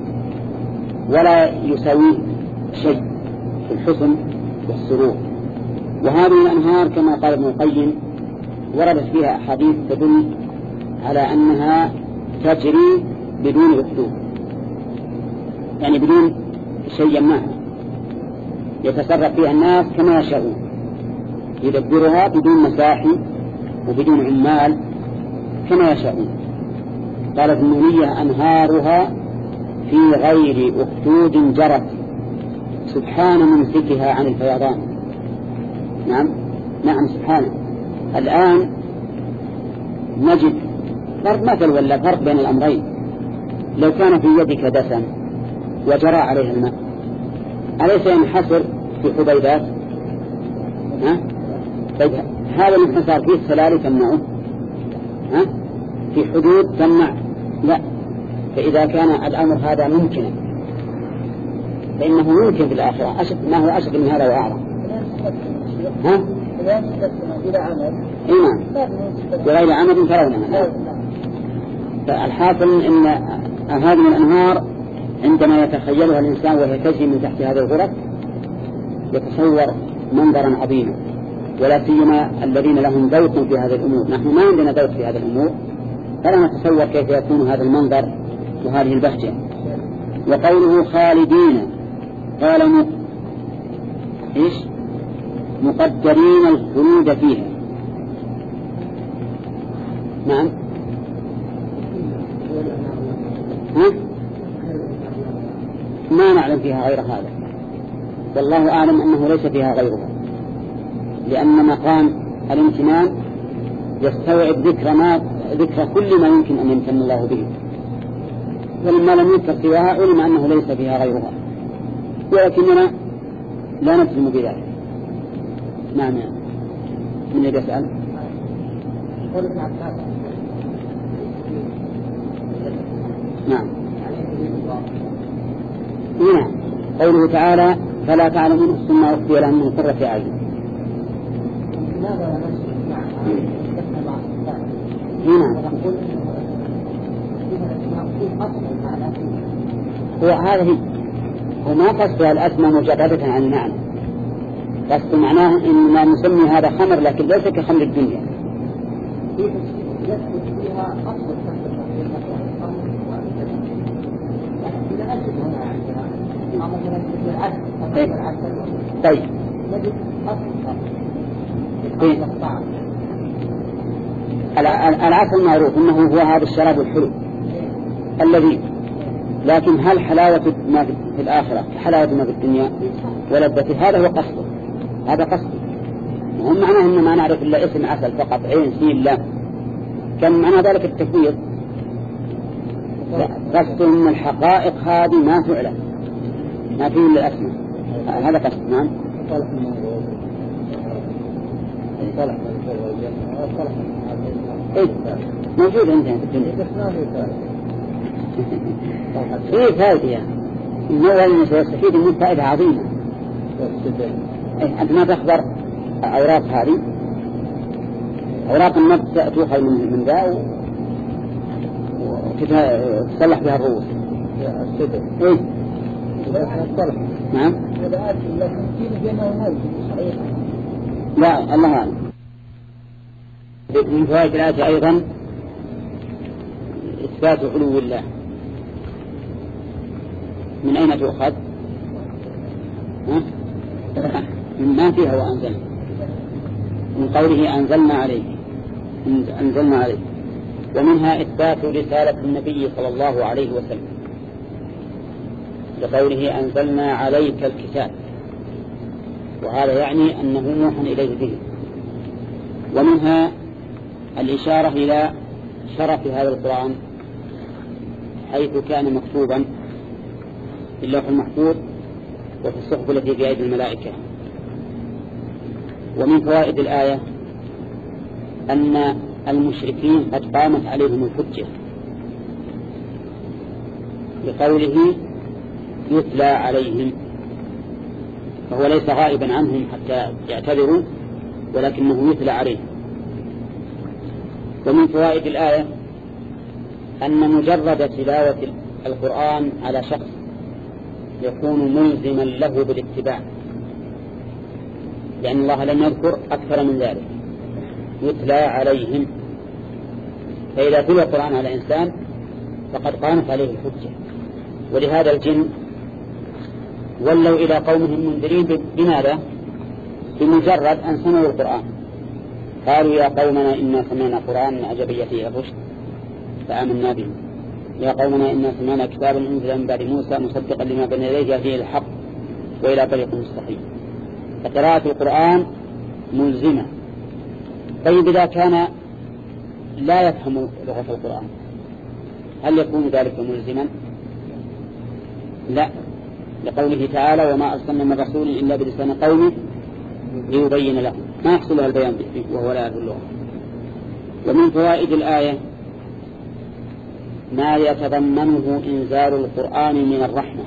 S1: ولا يساوي شيء في الحسن والسرور. وهذه الأنهار كما قال ابن القيم وردت فيها أحاديث تدل على أنها تجري بدون أخدود، يعني بدون شيء ما يتصرف فيها الناس كما يشاءون، يدبرها بدون مساحي وبدون عمال كما يشاءون. قالت النونية أنهارها في غير أخدود جرت سبحان ممسكها عن الفيضان. نعم نعم سبحانه. الآن نجد فرق مثل ولا فرق بين الأمرين. لو كان في يدك دسم وجرى عليه الماء أليس ينحصر في حبيبات؟ ها؟ طيب هذا الانحصار فيه السلال تمنعه؟ ها؟ في حدود تمنع؟ لا. فإذا كان الأمر هذا ممكنا فإنه يمكن في الآخرة أشد ما هو أشد من هذا وأعظم. ها؟ إيمان بغير عمد ترونها. فالحاصل إن هذه الأنهار عندما يتخيلها الإنسان وهي تجري من تحت هذه الغرف يتصور منظرا عظيما، ولا سيما الذين لهم ذوق في هذه الأمور. نحن ما عندنا ذوق في هذه الأمور، فلا نتصور كيف يكون هذا المنظر وهذه البهجة. وقوله خالدين قال م... إيش مقدرين الخلود فيها. نعم ها؟ ما نعلم فيها غير هذا، والله أعلم أنه ليس فيها غيرها، لأن مقام الامتنان يستوعب ذكر ما ذكر كل ما يمكن أن يمتن الله به، ولما لم يذكر سواها علم أنه ليس فيها غيرها، ولكننا لا نجزم بذلك. نعم من يبي يسأل؟ نعم هنا قوله تعالى فلا تعلم نفس ما أخفي لهم من قرة أعين. هنا هو هذه وما قصدها الأسمى مجردة عن المعنى، قصد معناه إننا نسمي هذا خمر لكن ليس كخمر الدنيا. طيب العسل معروف انه هو هذا الشراب الحلو الذي، لكن هل حلاوة ما في الآخرة حلاوة ما في الدنيا ولذته؟ هذا هو قصده، هذا قصده. وهم معناه إن ما نعرف إلا اسم عسل فقط، عين سين لام، كان معنى ذلك التفويض قصد أن الحقائق هذه ما تعلم، ما فيه إلا الأسماء، هذا قصد. نعم.
S2: صالح المنظور صالح صالح
S1: إيه موجود عندنا في الدنيا.
S2: بس ما في فائدة.
S1: في فائدة يعني النوع اللي سيستفيد منه فائدة عظيمة. إيه أنت ما تخبر أوراق هذه، أوراق النفس تأتوها من ذا وتصلح بها الرؤوس.
S2: السدر.
S1: إيه.
S2: الصلح.
S1: نعم.
S2: هذا آتي لكن في بينه موجود صحيح.
S1: لا الله أعلم. من فوائد الآية أيضا إثبات علو الله. من أين تؤخذ؟ ها؟ ما فيها وأنزلنا، من قوله أنزلنا عليه أنزلنا عليه. ومنها إثبات رسالة النبي صلى الله عليه وسلم لقوله أنزلنا عليك الكتاب، وهذا يعني أنه موحى إليه به. ومنها الإشارة إلى شرف هذا القرآن حيث كان مكتوبا في اللوح المحفوظ وفي الصحف التي في أيدي الملائكة. ومن فوائد الآية أن المشركين قد قامت عليهم الحجة بقوله يتلى عليهم، فهو ليس غائبا عنهم حتى يعتذروا ولكنه يتلى عليهم. ومن فوائد الآية أن مجرد تلاوة القرآن على شخص يكون ملزما له بالاتباع، لأن الله لم يذكر أكثر من ذلك، يتلى عليهم. فإذا تلى القرآن على إنسان فقد قامت عليه الحجة. ولهذا الجن ولوا إلى قومهم منذرين بماذا؟ بمجرد أن سمعوا القرآن قالوا يا قومنا إنا سمعنا قرآن عجبا يهدي إلى الرشد فآمنا به، يا قومنا إنا سمعنا كتابا أنزل من بعد موسى مصدقا لما بين يديه يهدي إلى الحق وإلى طريق مستقيم. فقراءة القرآن ملزمة. طيب إذا كان لا يفهم لغة القرآن هل يكون ذلك ملزما؟ لا، لقوله تعالى وما أرسلنا من رسول إلا بلسان قومه ليبين له، ما يحصل له البيان وهو لا يعرف اللغة. ومن فوائد الآية ما يتضمنه إنزال القرآن من الرحمة،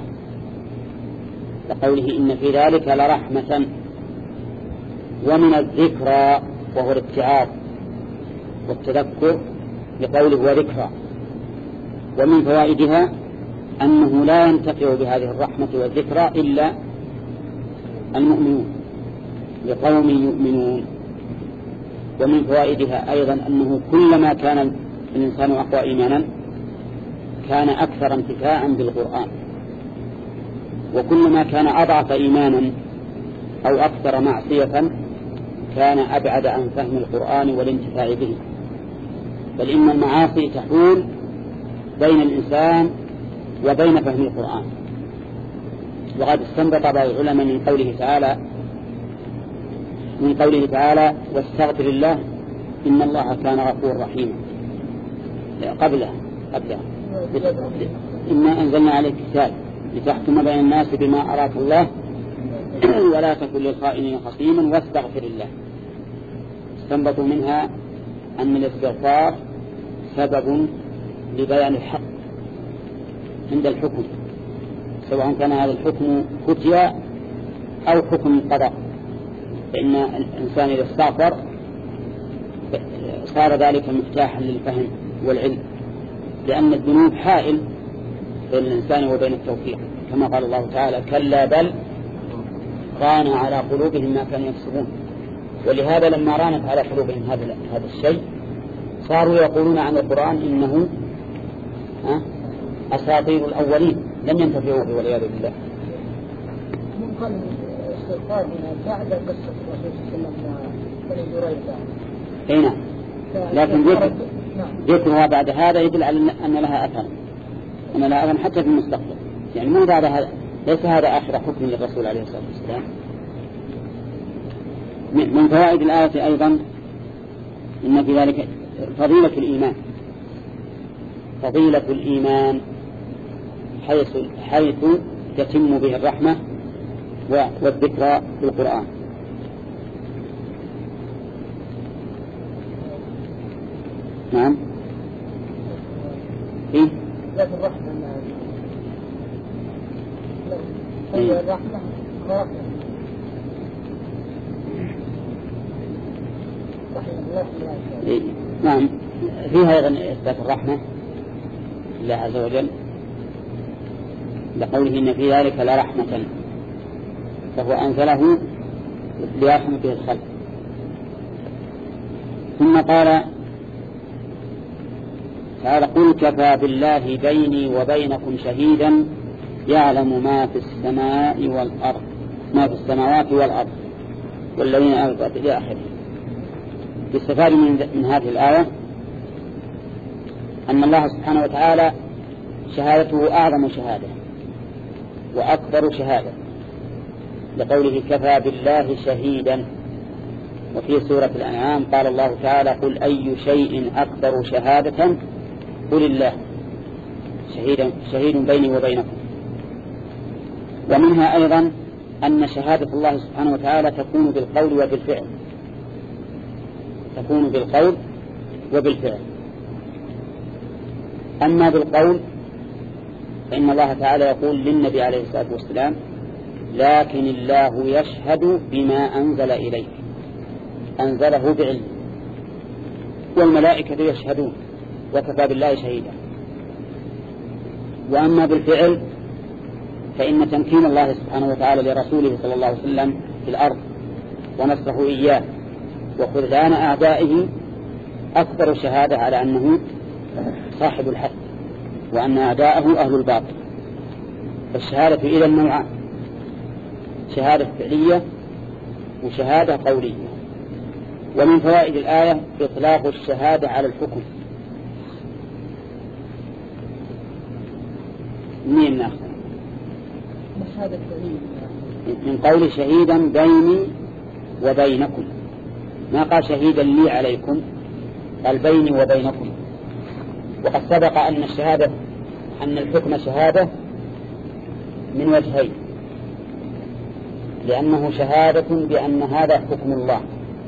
S1: لقوله إن في ذلك لرحمة، ومن الذكرى وهو الاتعاظ والتذكر لقوله وذكرى. ومن فوائدها أنه لا ينتفع بهذه الرحمة والذكرى إلا المؤمنون لقوم يؤمنون. ومن فوائدها أيضا أنه كلما كان الإنسان أقوى إيمانا كان أكثر انتفاعا بالقرآن، وكلما كان أضعف إيمانا أو أكثر معصية كان أبعد عن فهم القرآن والانتفاع به. بل إن المعاصي تحول بين الإنسان وبين فهم القرآن. وقد استنبط بعض العلماء من قوله تعالى من قوله تعالى واستغفر الله إن الله كان غفورا رحيما، قبله قبله إنا أنزلنا عليك كتاب لتحكم بين الناس بما أراك الله ولا تكن للخائنين خصيما واستغفر الله. استنبطوا منها أن الاستغفار سبب لبيان الحق عند الحكم، سواء كان هذا الحكم فتيا أو حكم قضاء، فإن الإنسان إذا استغفر صار ذلك مفتاحا للفهم والعلم، لأن الذنوب حائل بين الإنسان وبين التوفيق، كما قال الله تعالى كلا بل ران على قلوبهم ما كانوا يكسبون. ولهذا لما رانت على قلوبهم هذا هذا الشيء صاروا يقولون عن القرآن إنه أساطير الأولين، لم ينتفعوا به والعياذ بالله.
S2: ممكن استغفار بعد قصة الرسول صلى الله عليه وسلم.
S1: أي نعم، لكن ذكر ذكرها بعد هذا يدل على أن لها أثر، أن لها أثر حتى في المستقبل، يعني مو بعد هذا، ليس هذا آخر حكم للرسول عليه الصلاة والسلام. من فوائد الآية أيضا إن في ذلك فضيلة الإيمان، فضيلة الإيمان حيث, حيث تتم به الرحمة والذكرى في القرآن. نعم فيه
S2: ذات الرحمة هي الرحمة
S1: نعم فيها أيضا إثبات الرحمة لله عز وجل لقوله إن في ذلك لرحمة فهو أنزله ليرحم به الخلق. ثم قال تعالى قل كفى بالله بيني وبينكم شهيدا يعلم ما في السماء والأرض ما في السماوات والأرض والذين آمنوا إلى آخره. يستفاد من هذه الآية أن الله سبحانه وتعالى شهادته أعظم شهادة وأكبر شهادة لقوله كفى بالله شهيدا. وفي سورة الأنعام قال الله تعالى قل أي شيء أكبر شهادة قل الله شهيد, شهيد بيني وبينكم. ومنها أيضا أن شهادة الله سبحانه وتعالى تكون بالقول وبالفعل تكون بالقول وبالفعل. أما بالقول فإن الله تعالى يقول للنبي عليه الصلاة والسلام لكن الله يشهد بما أنزل إليك أنزله بعلم والملائكة يشهدون وكفى بالله شهيدا. وأما بالفعل فإن تمكين الله سبحانه وتعالى لرسوله صلى الله عليه وسلم في الأرض ونصره إياه وخذلان أعدائه أكبر شهادة على أنه صاحب الحق وأن أعداءه أهل الباطل. فالشهادة إلى النوعان شهادة فعلية وشهادة قولية. ومن فوائد الآية إطلاق الشهادة على الحكم. مين ناخذ من قول شهيدا بيني وبينكم ما قال شهيدا لي عليكم قال بيني وبينكم. وقد سبق أن الشهادة أن الحكم شهادة من وجهين لأنه شهادة بأن هذا حكم الله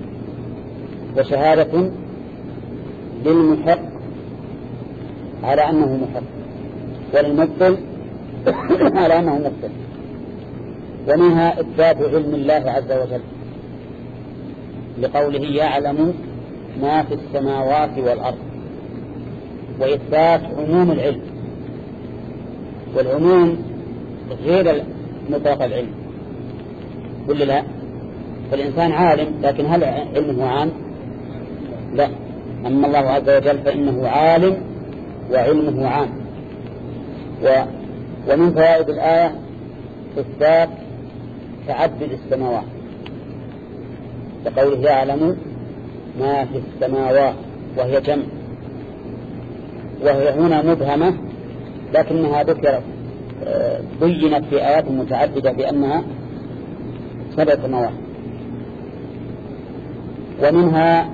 S1: وشهادة للمحق على أنه محق وللمبطل على أنه مبطل. ومنها إثبات علم الله عز وجل لقوله يعلم ما في السماوات والأرض وإثبات عموم العلم والعموم غير مطلق العلم ولا لا؟ فالإنسان عالم لكن هل علمه عام؟ لا. أما الله عز وجل فإنه عالم وعلمه عام. و ومن فوائد الآية إثبات تعدد السماوات لقوله يعلم ما في السماوات وهي جمع وهي هنا مبهمة لكنها ذكرت بينت في آيات متعددة بأنها سبع سماوات. ومنها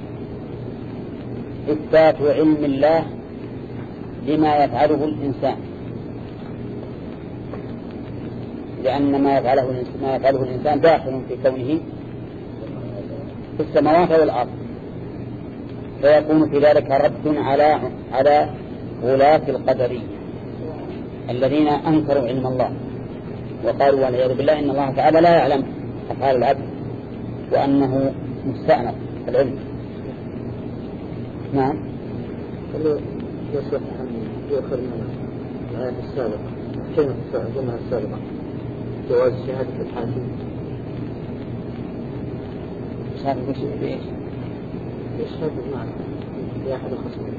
S1: إثبات علم الله لما يفعله الإنسان لأن ما يفعله ما يفعله الإنسان داخل في كونه في السماوات والأرض فيكون في ذلك رد على على غلاة القدرية الذين أنكروا علم الله وقالوا والعياذ بالله إن الله تعالى لا يعلم أفعال العبد وأنه مستأنف العلم. نعم.
S2: يصح أن يؤخذ من الآية السابقة كلمة الجملة السابقة جواز شهادة الحاكم.
S1: شهادة بإيش؟
S2: يشهد معه في أحد الخصمين.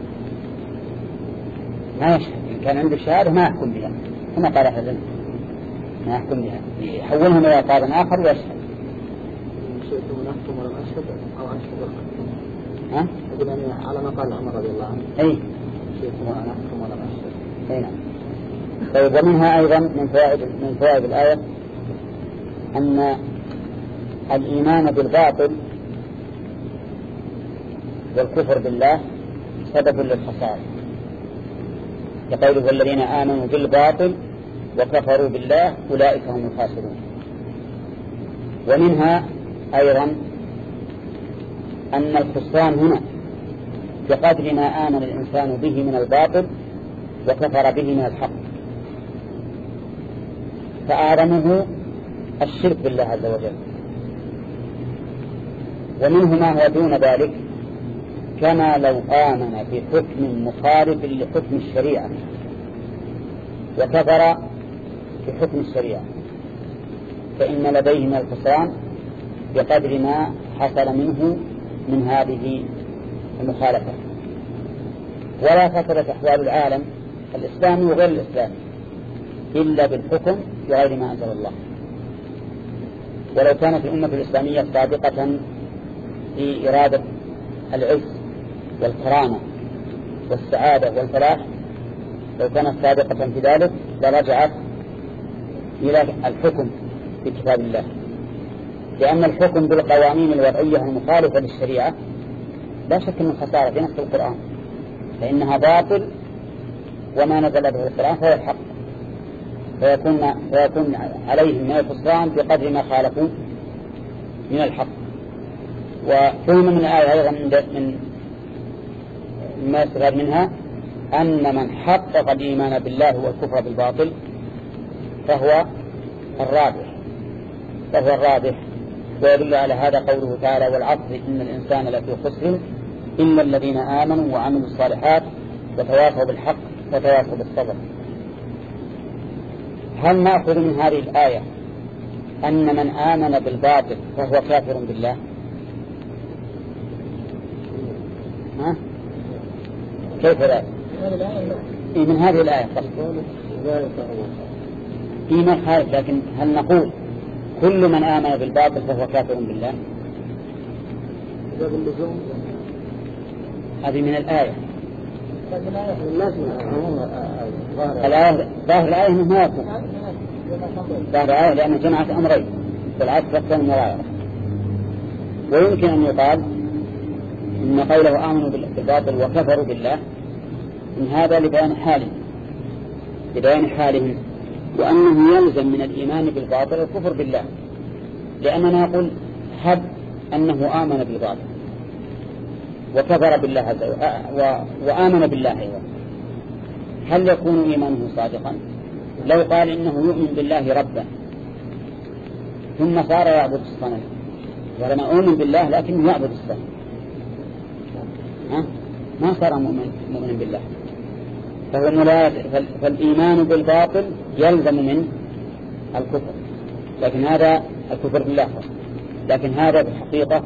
S1: ما يشهد إن كان عنده شهادة ما يحكم بها كما قال أهل العلم ما يحكم بها يحولهم إلى قاضٍ آخر ويشهد.
S2: شئتم أن أحكم ولم أشهد أو أشهد
S1: ها؟
S2: يعني على ما قال عمر رضي الله عنه.
S1: أي.
S2: شئتم أن أحكم ولم أشهد.
S1: أي نعم. طيب ومنها أيضا من فوائد من فوائد الآية أن الإيمان بالباطل والكفر بالله سبب للخسارة كقوله والذين آمنوا بالباطل وكفروا بالله أولئك هم الخاسرون. ومنها أيضا أن الخسران هنا بقدر ما آمن الإنسان به من الباطل وكفر به من الحق، فأعظمه الشرك بالله عز وجل. ومنه ما هو دون ذلك، كما لو آمن بحكم مخالف لحكم الشريعة وكفر بحكم الشريعة، فإن لديه من الخسران بقدر ما حصل منه من هذه المخالفة. ولا فسدت أحوال العالم الإسلامي وغير الإسلامي إلا بالحكم بغير ما أنزل الله. ولو كانت الأمة الإسلامية صادقة في إرادة العز والكرامة والسعادة والفلاح، لو كانت صادقة في ذلك لرجعت إلى الحكم في كتاب الله، لأن الحكم بالقوانين الوضعية المخالفة للشريعة لا شك من خسارة في نص القرآن، فإنها باطل وما نزل به القرآن فهو الحق، فيكون, فيكون عليهم من الخسران بقدر ما خالفوا من الحق. وفهم من الآية أيضا من ما يستفاد منها أن من حقق الإيمان بالله والكفر بالباطل فهو الرابح فهو الرابح ويدل على هذا قوله تعالى والعصر إن الإنسان لفي خسر إلا الذين آمنوا وعملوا الصالحات وتواصوا بالحق وتواصوا بالصبر. هل نأخذ من هذه الآية أن من آمن بالباطل فهو كافر بالله؟ ها؟ كيف ذلك؟ إيه من هذه الآية فيما خارج، لكن هل نقول كل من آمن بالباطل فهو كافر بالله؟ هذه من الآية. الآية ظاهر الآية أنه ما يكون ظاهر الآية لأن جمعت أمرين بالعكس والثاني المغايرة. ويمكن أن يقال إن قوله آمنوا بالباطل وكفروا بالله إن هذا لبيان حالهم لبيان حالهم وأنه يلزم من الإيمان بالباطل والكفر بالله، لأننا نقول حد أنه آمن بالباطل وكفر بالله عز وجل وآمن بالله أيضا، هل يكون إيمانه صادقا؟ لو قال إنه يؤمن بالله ربا ثم صار يعبد الصنم، ولما أؤمن بالله لكنه يعبد الصنم، ها؟ ما صار مؤمن مؤمن بالله. فهو فالإيمان بالباطل يلزم من الكفر، لكن هذا الكفر بالله، لكن هذا بالحقيقة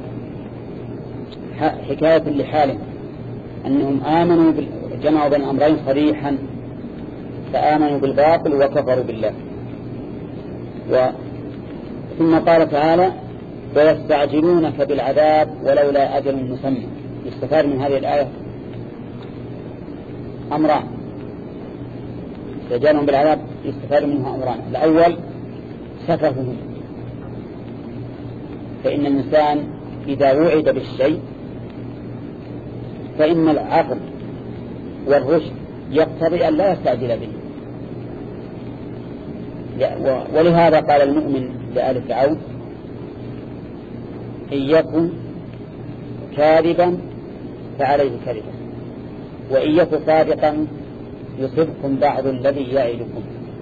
S1: حكاية لحالهم أنهم آمنوا جمعوا بين أمرين صريحا، فآمنوا بالباطل وكفروا بالله. و ثم قال تعالى ويستعجلونك بالعذاب ولولا أجل مسمى. يستفاد من هذه الآية أمران، استعجالهم بالعذاب يستفاد منها أمران. الأول سفههم، فإن الإنسان إذا وعد بالشيء فإن العقل والرشد يقتضي أن لا يستعجل به، ولهذا قال المؤمن لآل فرعون إن يكن كاذبا فعليه كذبا وإن يكن صادقا يصبكم بعض الذي يعدكم.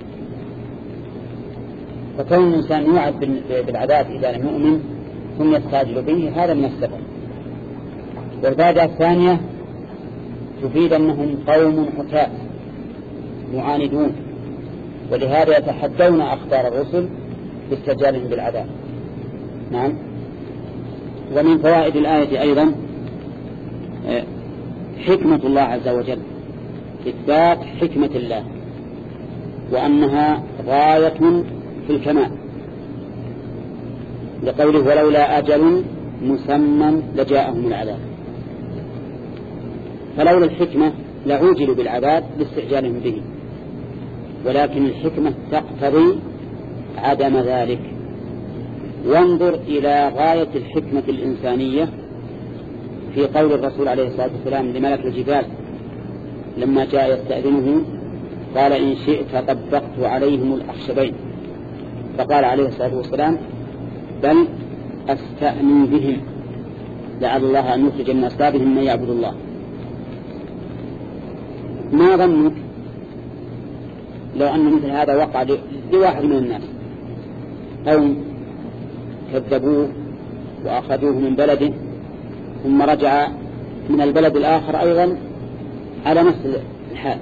S1: فكون الإنسان يوعد بالعذاب إذا لم يؤمن ثم يستعجل به هذا من السبب. والبادئة الثانية تفيد أنهم قوم حكاة معاندون، ولهذا يتحدون أخبار الرسل باستعجالهم بالعذاب. نعم. ومن فوائد الآية أيضا حكمة الله عز وجل، إثبات حكمة الله وأنها غاية في الكمال، لقوله ولولا أجل مسمى لجاءهم العذاب. فلولا الحكمة لعوجلوا بالعذاب لاستعجالهم به، ولكن الحكمة تقتضي عدم ذلك. وانظر إلى غاية الحكمة الإنسانية في قول الرسول عليه الصلاة والسلام لملك الجبال لما جاء يستأذنه قال إن شئت طبقت عليهم الأخشبين، فقال عليه الصلاة والسلام بل أستأمن بهم لعل الله أن يخرج من أسبابهم من يعبد الله. ما ظنك لو أن مثل هذا وقع لواحد من الناس، قوم كذبوه وأخذوه من بلده ثم رجع من البلد الآخر أيضا على نفس الحال؟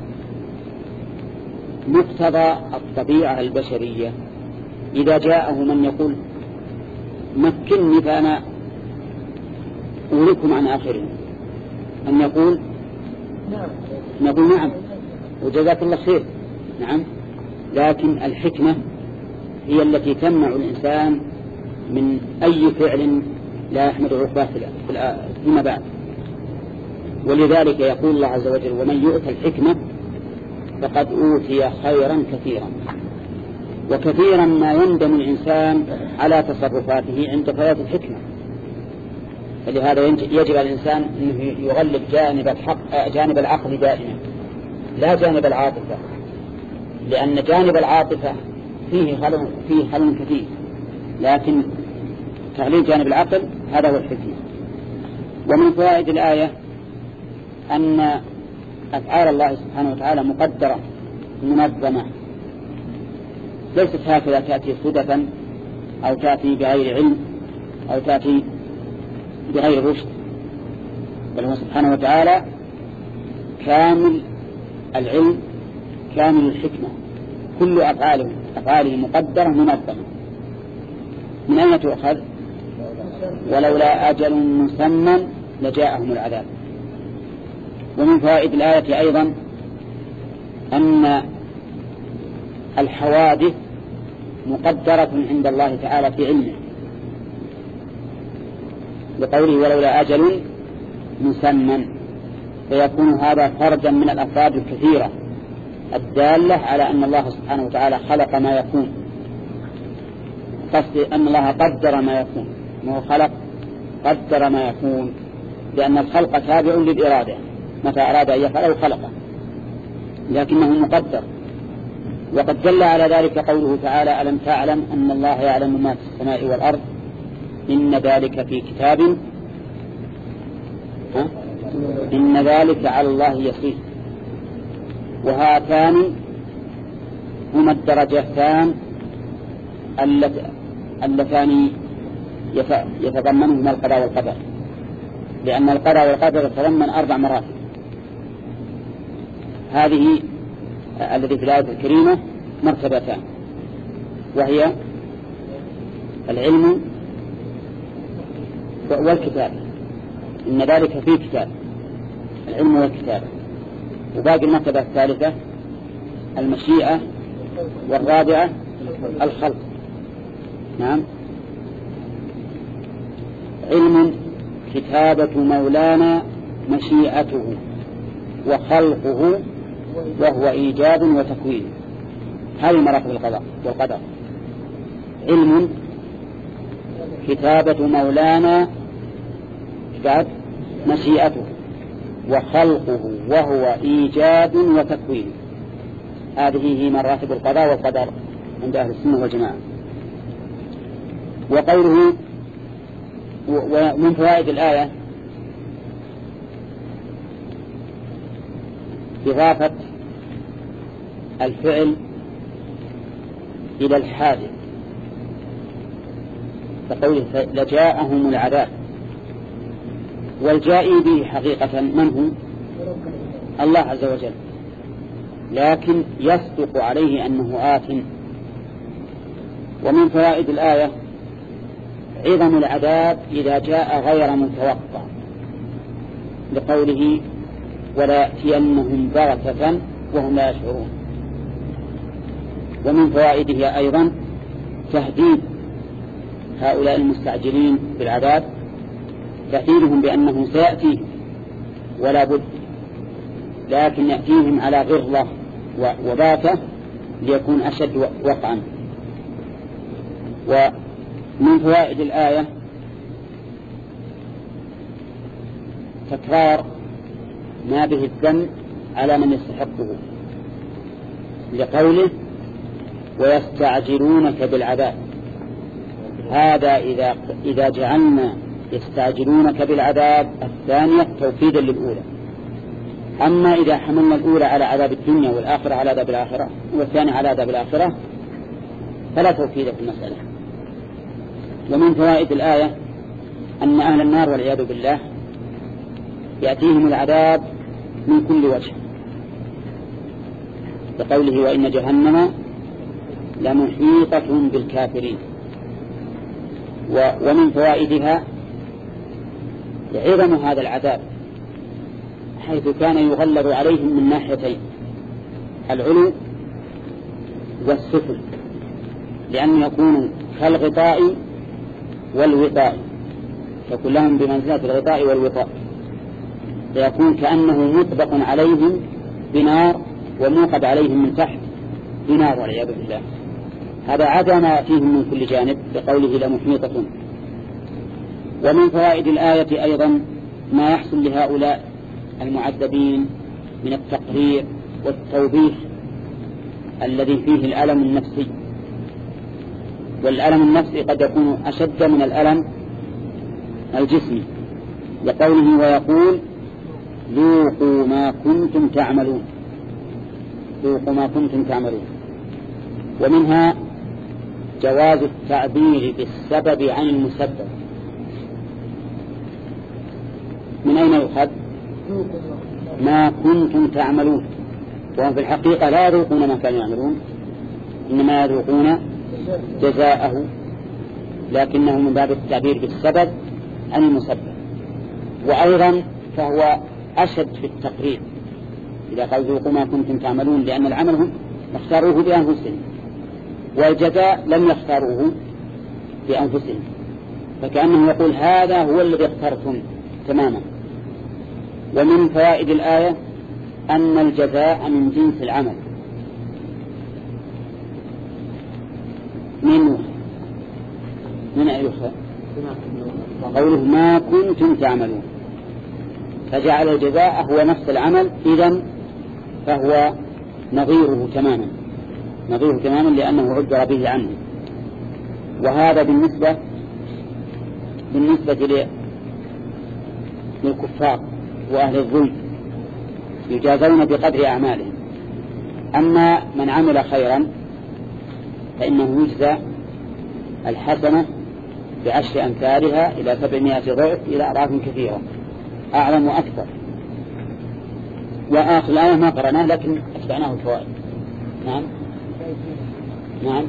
S1: مقتضى الطبيعة البشرية إذا جاءه من يقول مكنني فأنا أوليكم عن آخرين أن يقول نقول نعم وجزاك الله خير نعم، لكن الحكمة هي التي تمنع الإنسان من أي فعل لا يحمد عقباه فيما بعد. ولذلك يقول الله عز وجل ومن يؤت الحكمة فقد أوتي خيرا كثيرا. وكثيرا ما يندم الإنسان على تصرفاته عند فوات الحكمة، فلهذا يجب على الإنسان أنه يغلب جانب الحق جانب العقل دائما لا جانب العاطفة، لأن جانب العاطفة فيه خلل فيه خلل كثير، لكن تغليب جانب العقل هذا هو الحكمة. ومن فوائد الآية أن أفعال الله سبحانه وتعالى مقدرة منظمة، ليست هكذا تأتي صدفا أو تأتي بغير علم أو تأتي بغير رشد، بل هو سبحانه وتعالى كامل العلم كامل الحكمة، كل أفعاله أفعاله مقدرة منظمة. من أين تؤخذ؟ ولولا أجل مسمى لجاءهم العذاب. ومن فوائد الآية أيضا أن الحوادث مقدرة عند الله تعالى في علمه، لقوله ولولا أجل مسمى، فيكون هذا فردا من الأفراد الكثيرة الدالة على أن الله سبحانه وتعالى خلق ما يكون، قصد أن الله قدر ما يكون، ما هو خلق قدر ما يكون، لأن الخلق تابع للإرادة، متى أراد أن يفعله خلقه، لكنه مقدر. وقد دل على ذلك قوله تعالى ألم تعلم أن الله يعلم ما في السماء والأرض إن ذلك في كتاب ها؟ إن ذلك على الله يسير. وهاتان هما الدرجتان اللتان يتضمنهما القضاء والقدر، لأن القضاء والقدر يتضمن أربع مراتب. هذه التي في الآية الكريمة مرتبتان، وهي العلم والكتاب، إن ذلك في كتاب، العلم والكتاب. وباقي المرتبة الثالثة المشيئة، والرابعة الخلق. نعم، علم كتابة مولانا مشيئته وخلقه وهو إيجاد وتكوين. هذه مراتب القضاء والقدر. علم كتابة مولانا بعد مشيئته وخلقه وهو إيجاد وتكوين. هذه هي مراتب القضاء والقدر عند أهل السنة والجماعة. وقوله ومن فوائد الآية إضافة الفعل إلى الحادث، فقوله لجاءهم العذاب، والجائي به حقيقة من هو؟ الله عز وجل، لكن يصدق عليه أنه آت. ومن فوائد الآية عظم العذاب إذا جاء غير متوقع، لقوله ولا يأتينهم بغتة وهم لا يشعرون. ومن فوائده أيضا تهديد هؤلاء المستعجلين بالعذاب، تهديدهم بأنه سيأتي ولا بد، لكن يأتيهم على غرة وباتة ليكون أشد وقعا. ومن فوائد الآية تكرار ما به الذم على من يستحقه، لقوله ويستعجلونك بالعذاب. هذا إذا إذا جعلنا يستعجلونك بالعذاب الثانية توكيدا للأولى. أما إذا حملنا الأولى على عذاب الدنيا والآخرة على عذاب الآخرة والثانية على عذاب الآخرة فلا توكيد في المسألة. ومن فوائد الآية أن أهل النار والعياذ بالله يأتيهم العذاب من كل وجه، بقوله وإن جهنم لمحيطة بالكافرين. ومن فوائدها عظم هذا العذاب حيث كان يغلظ عليهم من ناحيتين، العلو والسفل، لأن يكون كالغطاء والوطاء، فكلهم بمنزلة الغطاء والوطاء، فيكون كأنه مطبق عليهم بنار وموقد عليهم من تحت بنار والعياذ بالله. هذا عدم فيهم من كل جانب بقوله لمحيطة. ومن فوائد الآية أيضا ما يحصل لهؤلاء المعذبين من التقرير والتوبيخ الذي فيه الألم النفسي، والألم النفسي قد يكون أشد من الألم الجسمي، لقوله ويقول ذوقوا ما كنتم تعملون، ذوقوا ما كنتم تعملون. ومنها جواز التعبير بالسبب عن المسبب. من أين يؤخذ؟ ما كنتم تعملون، وهم في الحقيقة لا يذوقون ما كانوا يعملون، إنما يذوقون جزاءه، لكنه من باب التعبير بالسبب عن المسبب. وأيضا فهو أشد في التقرير إذا قال ذوقوا ما كنتم تعملون، لأن العمل هم اختاروه بأنفسهم والجزاء لم يختاروه بأنفسهم، فكأنه يقول هذا هو الذي اخترتم تماما. ومن فوائد الآية أن الجزاء من جنس العمل. من من أيها قوله ما كنتم تعملون، فجعل الجزاء هو نفس العمل، إذن فهو نظيره تماما، نظيره تماما لأنه عبر به عنه. وهذا بالنسبة بالنسبة للكفار وأهل الظلم يجازون بقدر أعمالهم. أما من عمل خيرا فإنه يجزى الحسنة بعشر أمثالها إلى سبعمائة ضعف إلى أضعاف كثيرة أعظم وأكثر. وآخر الآية ما قرأناه لكن أتبعناه الفوائد. نعم نعم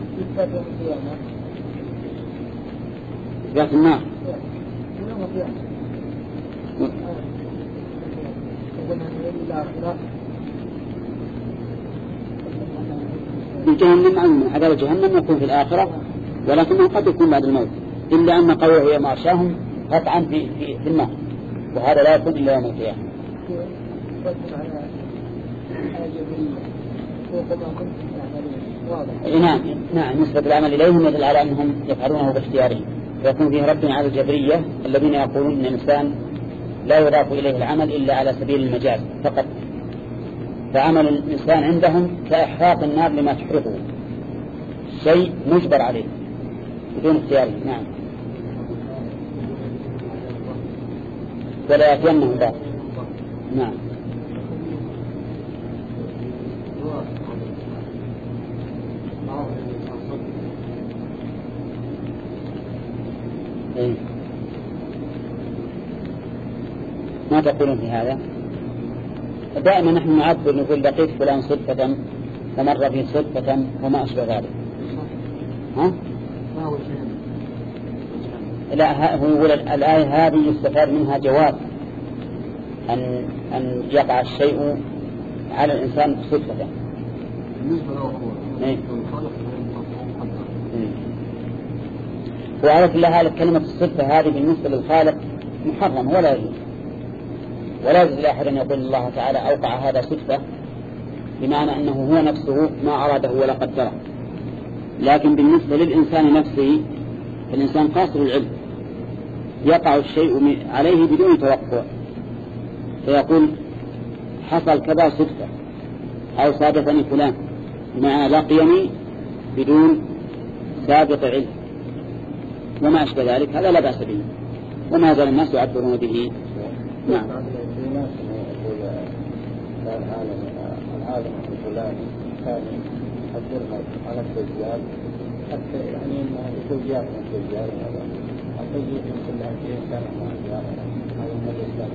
S1: إثبات النار جهنم عن عذاب جهنم يكون في الآخرة، ولكنه قد يكون بعد الموت، إلا أن قوله هي معشاهم قطعا في, في, في النار، وهذا لا يكون إلا يوم القيامة. نعم نعم نسبة العمل إليهم يدل على أنهم يفعلونه باختيارهم، ويكون فيه رد على الجبرية الذين يقولون أن الإنسان لا يضاف إليه العمل إلا على سبيل المجاز فقط، فعمل الإنسان عندهم كإحراق النار لما تحرقه، شيء مجبر عليه بدون اختياره. نعم ولا يتيمه ذلك. نعم إيه؟ ما تقولون في هذا؟ دائما نحن نعبر نقول لقيت فلان صدفة ومر في صدفة وما أشبه ذلك. ها؟ لا هو الآية هذه يستفاد منها جواب أن أن يقع الشيء على الإنسان صدفة. إيه؟ وعلى كل حال كلمة الصدفة هذه بالنسبة للخالق محرم ولا يجوز، ولا يجوز لأحد أن يقول الله تعالى أوقع هذا صدفة، بمعنى أنه هو نفسه ما أراده ولا قدره. لكن بالنسبة للإنسان نفسه فالإنسان قاصر العلم، يقع الشيء عليه بدون توقع، فيقول حصل كذا صدفة أو صادفني فلان، مع لقيني بدون سابق علم وما أشبه ذلك، هذا لا بأس به، وما زال الناس يعبرون به. نعم. العالم الفلاني كان يحضرها على الدجال حتى يعني الدجال من الدجال هذا حتى يجي من كل هذه كان مع الدجال هذا من الإسلام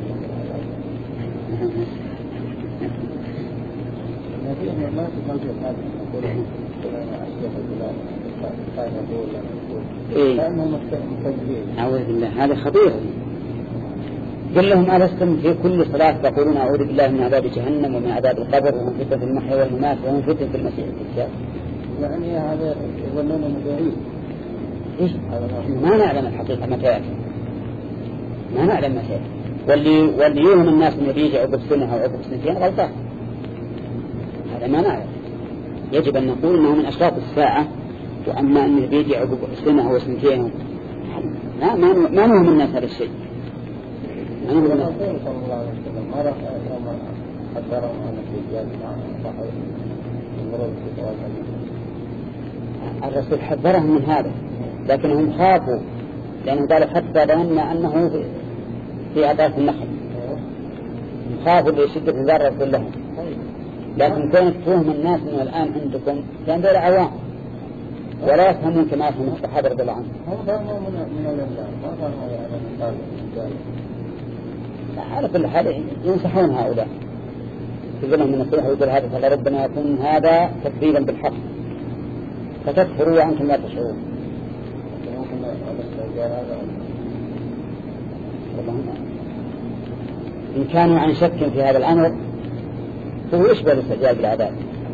S1: لكن ما تفضل هذا يقول أنا أشياء الدجال كان يقول لنا كأنه مستجدين. أعوذ بالله، هذا خطير. قل لهم ألستم في كل صلاة تقولون أعوذ بالله من عذاب جهنم ومن عذاب القبر ومن فتنة المحيا والممات ومن فتنة المسيح الدجال. يعني هذا يظنون أنه بعيد. إيش؟ ما نعلم الحقيقة متى يأتي، ما نعلم متى يأتي، واللي واللي يوهم الناس أنه بيجي عقب سنة أو عقب سنتين غلطان، هذا ما نعلم. يجب أن نقول أنه من أشراط الساعة، وأما أنه بيجي عقب سنة أو سنتين ما ما ما نوهم الناس هذا الشيء. أنا أقول صلى الله عليه وسلم ما رأى يوم حذرهم عن الدجال مع صحيح المرض في الدجال. الرسول حذرهم من هذا، لكنهم خافوا لأنهم قالوا حتى ظننا أنه في أطراف النخل، خافوا لشدة ذر الرسول لهم. لكن كانت تفهم الناس أنه الآن عندكم كان دول عوام ولا يفهمون كما يفهم الصحابة رضي الله عنهم. هم فهموا من الإنسان ما فهموا يعني الدجال. على كل حال ينصحون هؤلاء، يقول لهم من الصلح ويقول هذا فلربنا يكون هذا تكذيبا بالحق فتكفروا وأنتم لا تشعرون. إن كانوا عن شك في هذا الأمر فهو يشبه الاستعجال بالعذاب،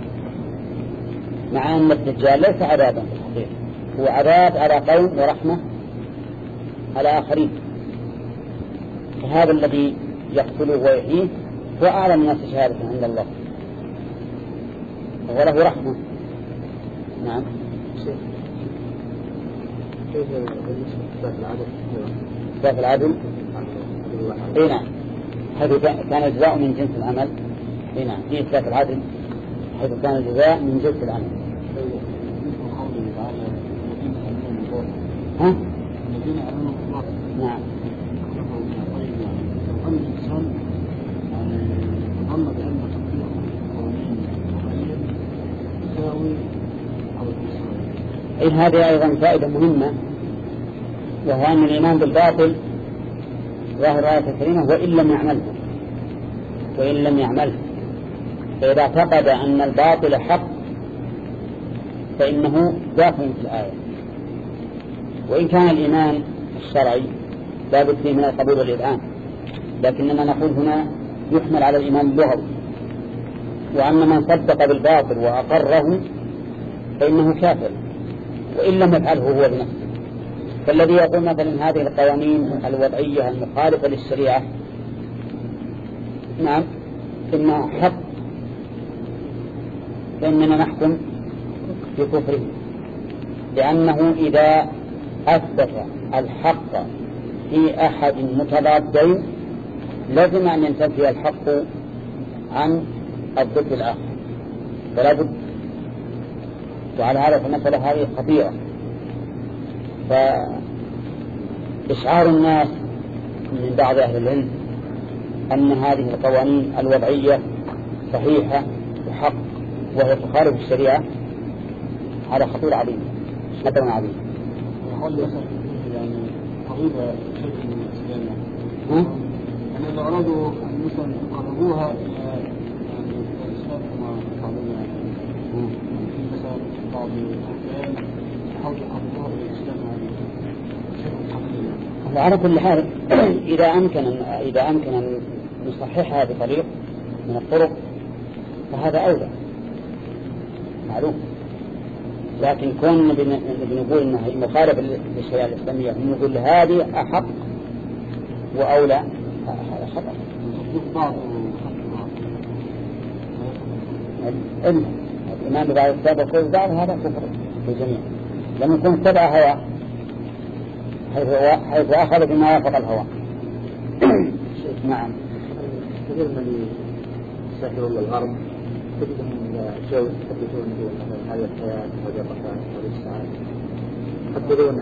S1: مع أن الدجال ليس عذابا في الحقيقة، هو عذاب على قوم ورحمة على آخرين. فهذا الذي يقتله ويحييه هو أعلم الناس شهادة عند الله وله رحمة. نعم. كيف صفات العدل؟ صفات العدل؟ اي نعم، حيث كان الجزاء من جنس العمل. اي نعم، في صفات العدل حيث كان الجزاء من جنس العمل. ها؟ نعم. الإنسان ظن بأن تطبيق القوانين الوضعية يساوي على الإسلام. إن هذه أيضا فائدة مهمة، وهو أن الإيمان بالباطل ظاهر آية الكريمة وإن لم يعمله وإن لم يعمله فإذا اعتقد أن الباطل حق فإنه داخل في الآية. وإن كان الإيمان الشرعي لا بد فيه من القبول والإذعان، لكننا نقول هنا يحمل على الإيمان اللغوي، وأن من صدق بالباطل وأقره فإنه كافر وإن لم يفعله هو بنفسه. فالذي يقول مثلا هذه القوانين الوضعية المخالفة للشريعة نعم إنها حق فإننا نحكم بكفره، لأنه إذا أثبت الحق في أحد متضادين لازم أن ينتفي الحق عن الضد الآخر فلا بد. وعلى هذا فالمسألة هذه خطيرة، فإشعار الناس من بعض أهل العلم أن هذه القوانين الوضعية صحيحة وحق وهي تخالف الشريعة هذا خطير عظيم، خطر عظيم. يعني قريبة شيء من الإسلام، ها؟ يعني إذا أرادوا مثلا يقربوها إلى الإسلام كما قالوا في مثلا بعض الأحيان يحاولوا يقربوها إلى الإسلام يعني على كل حال إذا أمكن إذا أمكن أن نصححها بطريق من الطرق فهذا أولى معلوم. لكن كون بنقول إنها مخالفة للشريعة الإسلامية ونقول هذه أحق وأولى هذا خطأ. الإيمان ببعض الكتاب وكل بعض هذا كفر في الجميع، لم يكن اتبع هوى حيث, حيث أخذ بما وافق الهوى. نعم. كثير من يسافرون للغرب تجدهم
S2: شيء يحدثون دون مثلا هذه الحياة وجرتها والإسعاد يحدثون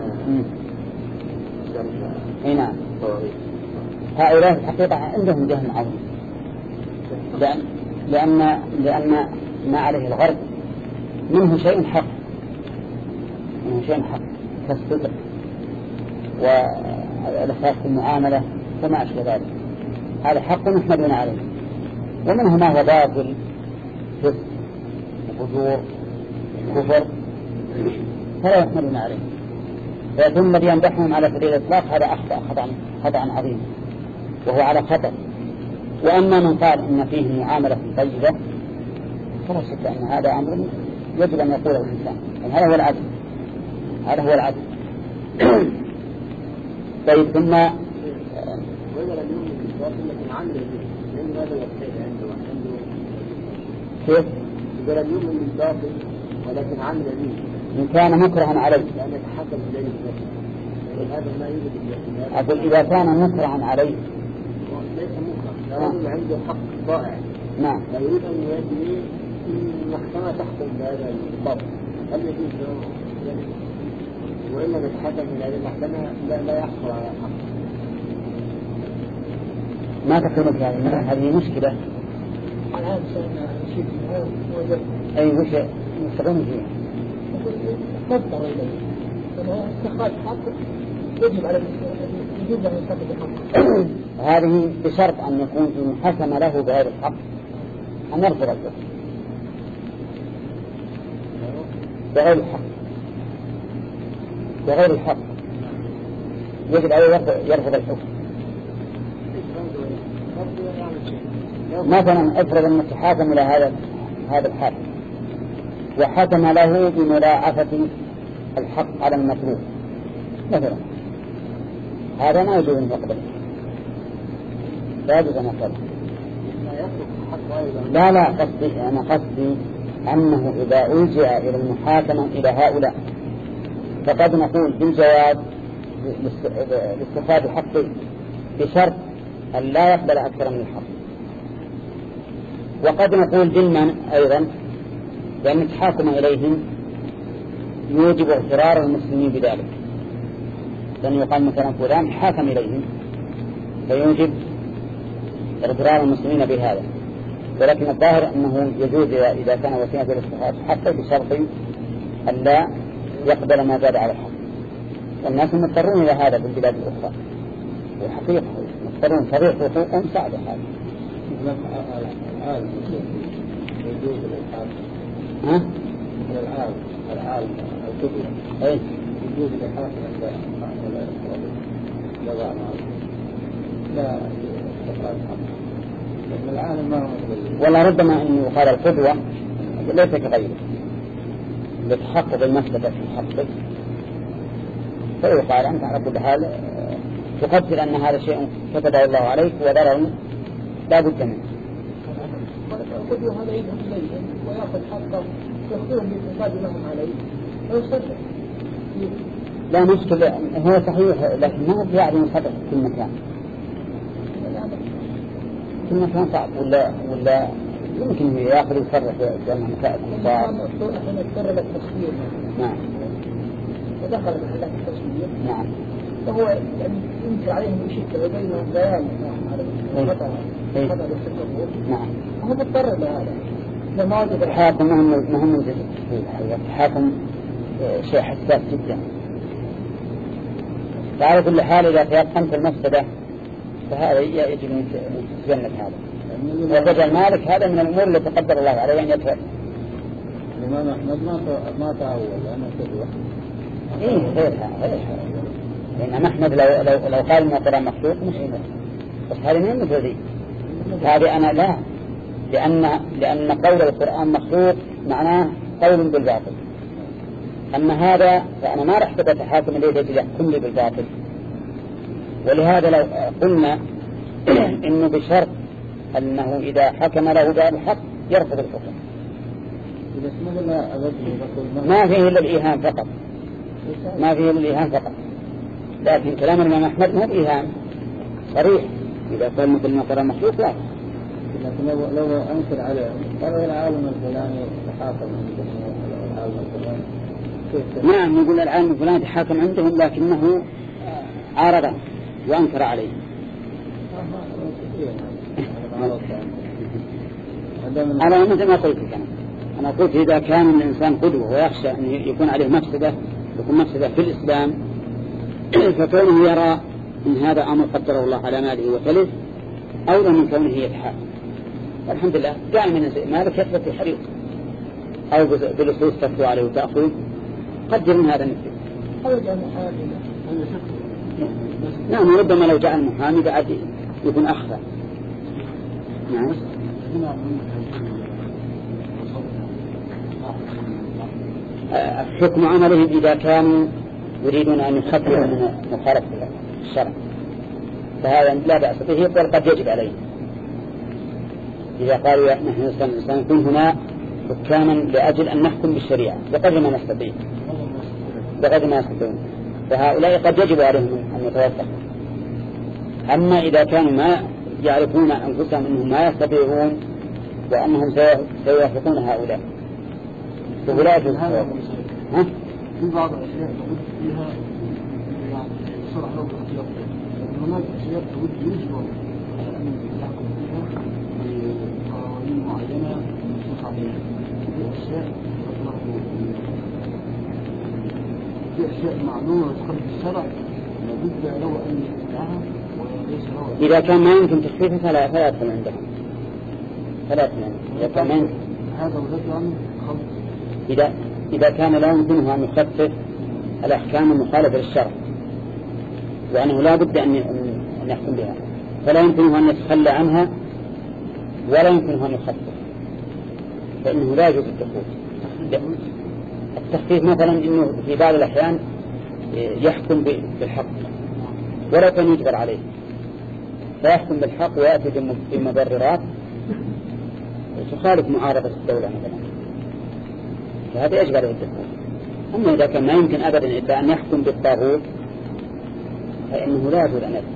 S1: اي نعم. هؤلاء الحقيقة عندهم جهل عظيم، لأن لأن لأن ما عليه الغرب منه شيء حق، منه شيء حق كالصدق والإخلاص في المعاملة وما أشبه ذلك، هذا حق نحمدون عليه، ومنه ما هو باطل فسق وفجور كفر فلا يحمدون عليه. ثم ليمدحهم على سبيل الإطلاق هذا أخطأ خطأ خطأ عظيم وهو على خطأ. وأما من قال إن فيه معاملة طيبة فلا شك أن هذا أمر يجب أن يقوله الإنسان، هذا هو العدل، هذا هو العدل. طيب ثم كيف؟
S2: يقول اليوم بالباطل ولكن عمل به
S1: إن كان مكرها عليه،
S2: لأن يتحكم إليه هذا ما يوجد.
S1: أقول إذا كان مكرها عليه
S2: ليس مكره، لأنه عنده حق ضائع.
S1: نعم.
S2: لا يريد أن يجري المحكمة تحكم بهذا الباطل، هل يجوز له يعني وإلا يتحكم إلى هذه المحكمة لا لا يحصل على حق.
S1: ما تقولون هذه هذه مشكلة.
S2: الآن سألنا شيء وجد.
S1: أي وش يستغنون فيها؟
S2: تضطر إليه. فهو استخراج حق يجب على يجب أن يستخرج حق.
S1: هذه بشرط أن يكون إن حكم له بهذا الحق أن يرفض الحكم بغير الحق، بغير الحق يجب عليه يرفض الحكم. مثلا افرض أن تحاكم إلى هذا هذا الحاكم وحكم له بملاعفة الحق على المطلوب مثلا، هذا ما يجوز أن يقبل، لا يجوز أن يقبل. لا لا قصدي أنا قصدي أنه إذا ألجأ إلى المحاكمة إلى هؤلاء فقد نقول بالجواز لاستخراج الحق بشرط أن لا يقبل أكثر من الحق، وقد نقول ضمن أيضا لأن التحاكم إليهم يوجب اغترار المسلمين بذلك، لأن يقال مثلا فلان حاكم إليهم فيوجب اغترار المسلمين بهذا، ولكن الظاهر أنه يجوز إذا كان وسيلة الاستخراج حتى بشرط أن لا يقبل ما زاد على الحق. والناس مضطرون إلى هذا في البلاد الأخرى، وحقيقة مضطرون طريق حقوقهم صعبة. هذا
S2: العالم يجوز الإلحاد.
S1: ها؟
S2: العالم العالم الكبير.
S1: أي.
S2: يجوز الإلحاد ولا لا لا لا استخراج حق. لأن العالم ما هو مثل.
S1: ولا ربما أن يقال القدوة ليس كغيره لتحقق المسألة في حقك، فيقال أنت على كل حال تقدر أن هذا شيء كتبه الله عليك وضرر لا بد منه.
S2: القدوة هذا يذهب إليه ويأخذ حقه يخبرهم بالإنقاذ لهم عليه ويصدق.
S1: لا مشكلة، هو صحيح لكن ما هو يعني يصدق في كل مكان، كل مكان صعب ولا ولا يمكن يأخذ يصرف جمع مكائب صعب.
S2: احنا نتكرر التصوير.
S1: نعم.
S2: ودخل محلات التصوير.
S1: نعم.
S2: فهو يعني ينكر عليهم بشكل وبينهم بيان على خطأ خطأ الاستقرار.
S1: نعم.
S2: هو مضطر لهذا. لما وجد
S1: الحاكم مهم مهم جدا. الحاكم شيء حساس جدا. فعلى كل حال إذا تيقنت المفسدة فهذا يجب أن تتجنب هذا. وجد مالك هذا من الأمور التي قدر الله عليه أن يدفع.
S2: الإمام أحمد ما ما تعود أنا كذا.
S1: إيه غيرها غيرها. لأن أحمد لو لو لو قال إن القرآن مخلوق مش هنا. بس هذه من مثل ذي. هذه أنا لا لأن لأن قول القرآن مخلوق معناه قول بالباطل. أما هذا فأنا ما رح أتحاكم إليه الذي يحكم لي بالباطل. ولهذا لو قلنا إنه بشرط أنه إذا حكم له بالحق يرفض الحكم. ما فيه إلا الإيهام فقط. ما فيه إلا الإيهام فقط. لكن كلام الإمام أحمد ما هو إيهام صريح. إذا قال مثل ما قرأ مخلوق لا
S2: لكن لو لو أنكر عليهم قالوا العالم الفلاني تحاكم عندهم العالم الفلاني.
S1: نعم نقول العالم الفلاني تحاكم عندهم لكنه عارض وأنكر عليه. أنا مثل ما قلت لك أنا قلت إذا كان الإنسان قدوة ويخشى أن يكون عليه مفسدة يكون مفسدة في الإسلام فكونه يرى إن هذا أمر قدره الله على ماله وثلث أولى من كونه يتحاكم. والحمد لله دائما مالك يثبت في حريق أو بالأسلوب تفتو عليه وتأخذ قدر من هذا النفس. نعم ربما لو جاء المحامي بعد يكون أخفى. نعم حكم عملهم إذا كانوا يريدون أن يخففوا من مخالفة الشرع فهذا لا بأس به بل قد يجب عليه. إذا قالوا نحن سنكون هنا حكاما لأجل أن نحكم بالشريعة بقدر ما نستطيع بقدر ما نستطيع فهؤلاء قد يجب عليهم أن يتوقفوا. أما إذا كانوا ما يعرفون أنفسهم أنهم ما يستطيعون وأنهم سيوافقون هؤلاء فهؤلاء ها؟
S2: في بعض الأشياء تود فيها يعني صرح له بالاختيار هناك أشياء تود يجب أن يحكم فيها بقوانين معينة نصح عليها في أشياء في أشياء معلومة تخرج الشرع لابد له أن يتبعها وليس له.
S1: إذا كان ما يمكن تخفيفها فلا فلا يدخل عندهم فلا يدخل عندهم. إذا كان ما يمكن
S2: هذا وجد يعني خلط.
S1: إذا إذا كان لا يمكنه أن يخفف الأحكام المخالفة للشرع وأنه لا بد أن يحكم بها فلا يمكنه أن يتخلى عنها ولا يمكنه أن يخفف فإنه لا يجوز الدخول. التخفيف مثلا إنه في بعض الأحيان يحكم بالحق ولا كان يجبر عليه فيحكم بالحق ويأتي بمبررات تخالف معارضة الدولة مثلا فهذا يجب عليه الدخول. أما إذا كان ما يمكن أبدا إلا أن يحكم بالطاغوت فإنه لا يجوز أن يدخل.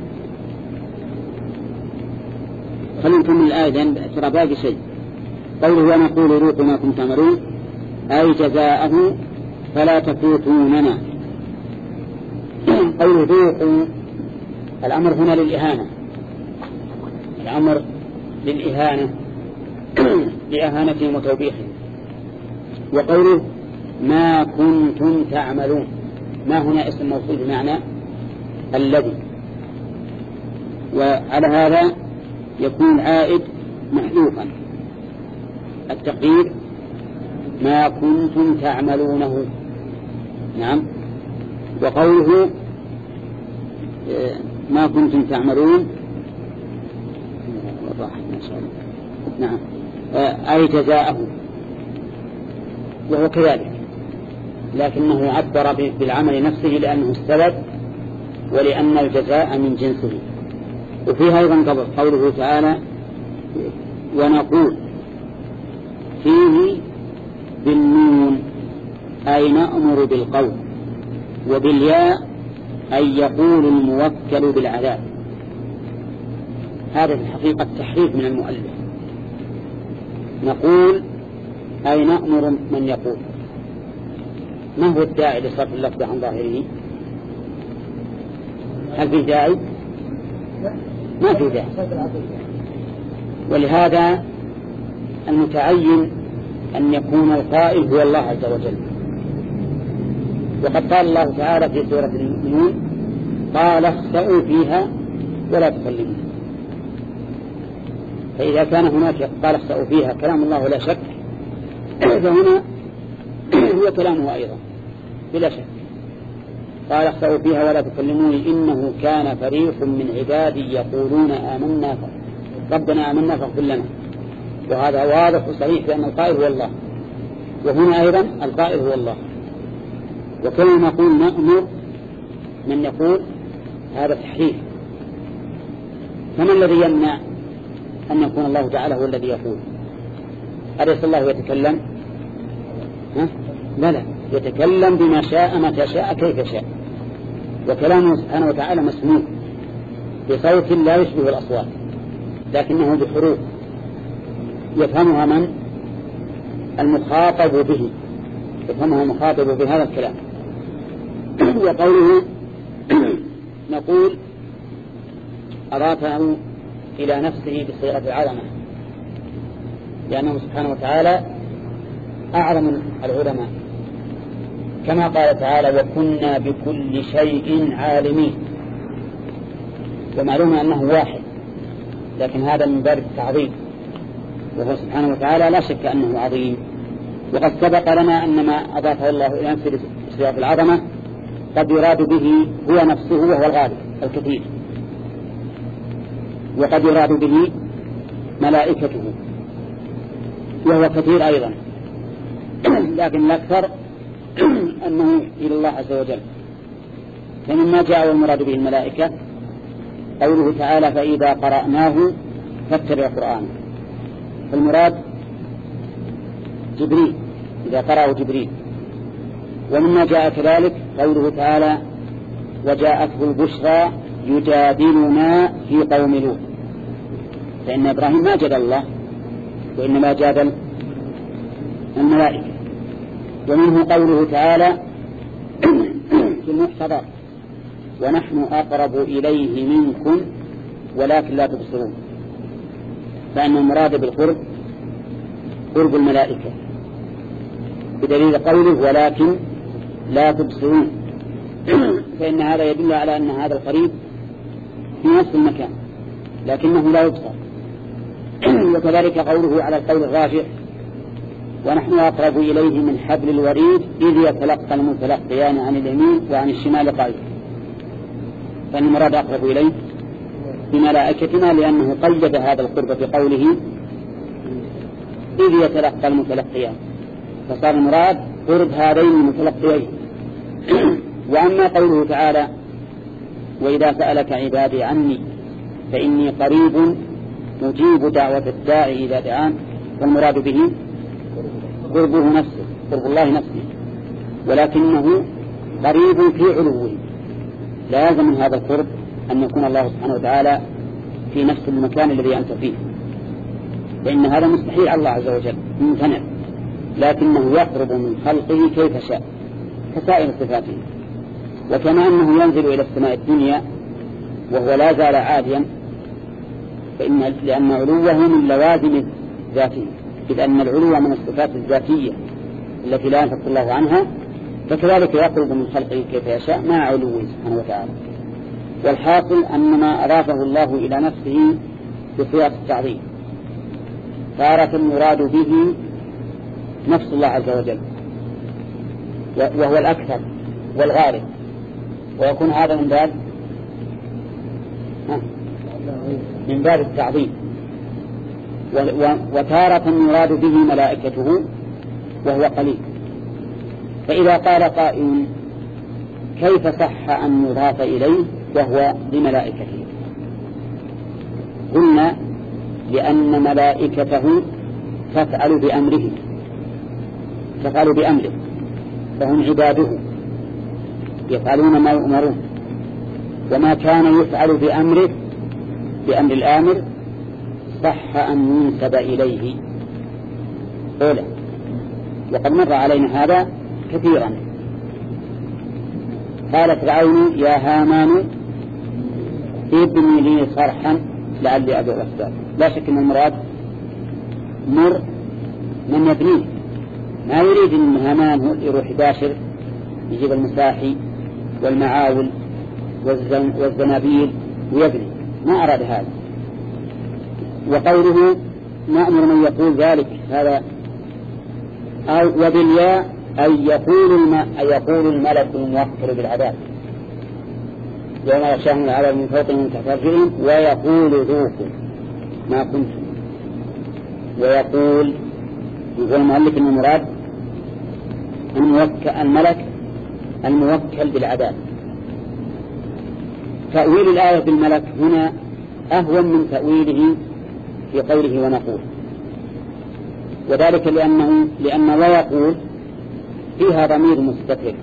S1: خلينا نكمل الآية ترى باقي شيء. قوله ونقول ذوقوا ما كنتم تعملون أي جزاءه فلا تفوتوننا. قوله ذوقوا الأمر هنا للإهانة الأمر للإهانة لإهانتهم وتوبيخهم. وقوله ما كنتم تعملون ما هنا اسم موصول بمعنى الذي وعلى هذا يكون عائد محذوفا التقدير ما كنتم تعملونه. نعم. وقوله ما كنتم تعملون نعم أي جزاءه وهو كذلك لكنه عبر بالعمل نفسه لأنه السبب ولأن الجزاء من جنسه. وفيها أيضا قوله تعالى ونقول فيه بالنون أي نأمر بالقول وبالياء أي يقول الموكل بالعذاب. هذا في الحقيقة التحريف من المؤلف. نقول أي نأمر من يقول. ما هو الداعي لصرف اللفظ عن ظاهره؟ هل في داعي؟ ما في داعي. ولهذا المتعين أن يكون القائل هو الله عز وجل. وقد قال الله تعالى في سورة المؤمنون قال اخسئوا فيها ولا تكلمون. فإذا كان هناك قال اخسئوا فيها كلام الله لا شك فهنا هو كلامه أيضا بلا شك. قال اخسئوا فيها ولا تكلموني إنه كان فريق من عبادي يقولون آمنا ربنا آمنا فاغفر لنا. وهذا واضح وصريح بأن القائل هو الله وهنا أيضا القائل هو الله. وكما نقول نأمر من يقول هذا تحريف. فما الذي يمنع أن يكون الله تعالى هو الذي يقول؟ أليس الله يتكلم؟ ها؟ لا لا يتكلم بما شاء متى شاء كيف شاء. وكلامه سبحانه وتعالى مسموع بصوت لا يشبه الأصوات لكنه بحروف يفهمها من المخاطب به، يفهمها المخاطب بهذا الكلام. وقوله نقول أضافه إلى نفسه بصيغة العظمة، لأنه سبحانه وتعالى أعظم العلماء، كما قال تعالى وكنا بكل شيء عالمين. ومعلوم أنه واحد، لكن هذا من باب التعظيم، وهو سبحانه وتعالى لا شك أنه عظيم. وقد سبق لنا أن ما أضافه الله إلى نفسه بصيغة العظمة قد يراد به هو نفسه وهو الغالب الكثير، وقد يراد به ملائكته وهو كثير أيضا، لكن الأكثر أنه إلى الله عز وجل. فمما جاء والمراد به الملائكة قوله تعالى فإذا قرأناه فاتبع قرآنه، فالمراد جبريل إذا قرأه جبريل. ومما جاء كذلك قوله تعالى وجاءته البشرى يجادلنا في قوم لوط، فإن إبراهيم ما جادل الله وإنما جادل الملائكة. ومنه قوله تعالى في المحتضر ونحن أقرب إليه منكم ولكن لا تبصرون، فإن المراد بالقرب قرب الملائكة بدليل قوله ولكن لا تبصرون، فإن هذا يدل على أن هذا القريب في نفس المكان لكنه لا يبصر. وكذلك قوله على القول الراجح ونحن أقرب إليه من حبل الوريد إذ يتلقى المتلقيان عن اليمين وعن الشمال قعيد، فإن المراد أقرب إليه بملائكتنا لأنه قيد هذا القرب بقوله إذ يتلقى المتلقيان، فصار المراد قرب هذين المتلقيين. وأما قوله تعالى وإذا سألك عبادي عني فإني قريب مجيب دعوة الداعي إذا دعان، والمراد به قربه نفسه، قرب الله نفسه، ولكنه قريب في علوه. لازم من هذا القرب أن يكون الله سبحانه وتعالى في نفس المكان الذي أنت فيه، لأن هذا مستحيل على الله عز وجل ممتنع، لكنه يقرب من خلقه كيف شاء كسائر صفاته. وكما أنه ينزل إلى السماء الدنيا وهو لا زال عاليا، فإن لأن علوه من لوازم ذاته، إذ أن العلو من الصفات الذاتية التي لا ينفك الله عنها، فكذلك يقرب من خلقه كيف يشاء مع علوه سبحانه وتعالى. والحاصل أن ما أضافه الله إلى نفسه بصيغة التعظيم تارة المراد به نفس الله عز وجل وهو الأكثر والغالب، ويكون هذا من باب من باب التعظيم. وتارة المراد به ملائكته وهو قليل. فإذا قال قائل كيف صح أن يضاف إليه وهو بملائكته؟ قلنا لأن ملائكته تفعل بأمره تفعل بأمره فهم عباده يفعلون ما يؤمرون، وما كان يفعل بأمره بأمر الآمر صح أن ينسب إليه أولا. وقد مر علينا هذا كثيرا. قال فرعون يا هامان ابني لي صرحا لعلي أبلغ الأسباب. لا شك أن المراد مر من يبنيه، ما يريد أن هامان هو يروح يباشر يجيب المساحي والمعاول والزنابيل ويبني، ما أراد هذا. وقوله نأمر من يقول ذلك هذا أو وبالياء أي يقول الم... أي يقول الملك الموكل بالعذاب يوم يغشاهم العذاب من فوقهم من تحت أرجلهم ويقول ذوقوا ما كنتم. ويقول يقول المؤلف أن المراد الموكل الملك الموكل بالعذاب. تأويل الآية بالملك هنا أهون من تأويله في قوله ونقول، وذلك لأنه لأن ويقول فيها ضمير مستتر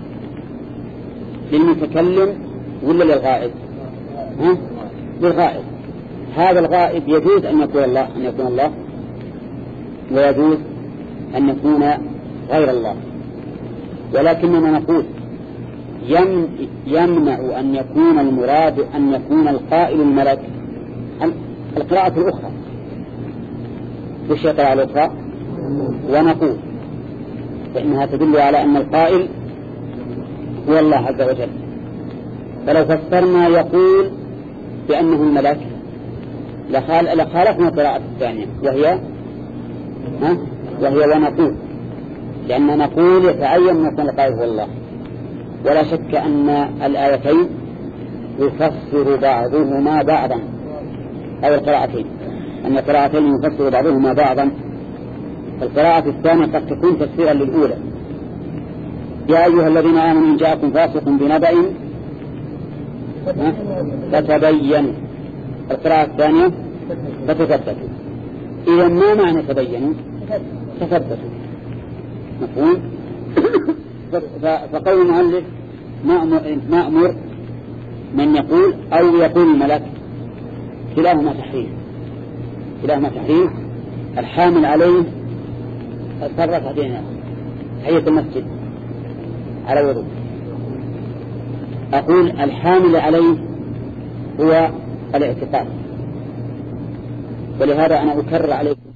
S1: للمتكلم ولا للغائب؟ ها؟ للغائب. هذا الغائب يجوز أن يكون الله أن يكون الله ويجوز أن يكون غير الله، ولكننا نقول يمنع أن يكون المراد أن يكون القائل الملك القراءة الأخرى. وش القراءة الأخرى؟ ونقول فإنها تدل على أن القائل هو الله عز وجل. فلو فسرنا يقول بأنه الملك لخالفنا القراءة الثانية وهي ها؟ وهي ونقول، لأن نقول يتعين أن يكون القائل هو الله. ولا شك أن الآيتين يفسر بعضهما بعضا، أو القراءتين أن القراءتين يفسر بعضهما بعضا. القراءة الثانية قد تكون تفسيرا للأولى، يا أيها الذين آمنوا إن جاءكم فاسق بنبأ فتبينوا. القراءة الثانية فتثبتوا. إذا ما معنى تبينوا؟ تثبتوا. مفهوم؟ فقول المؤلف مأمر من يقول أو يقول الملك كلاهما تحريف، كلاهما تحريف. الحامل عليه صرف هدينا تحية المسجد على وضوء. أقول الحامل عليه هو الاعتقاد، ولهذا أنا أكرر عليكم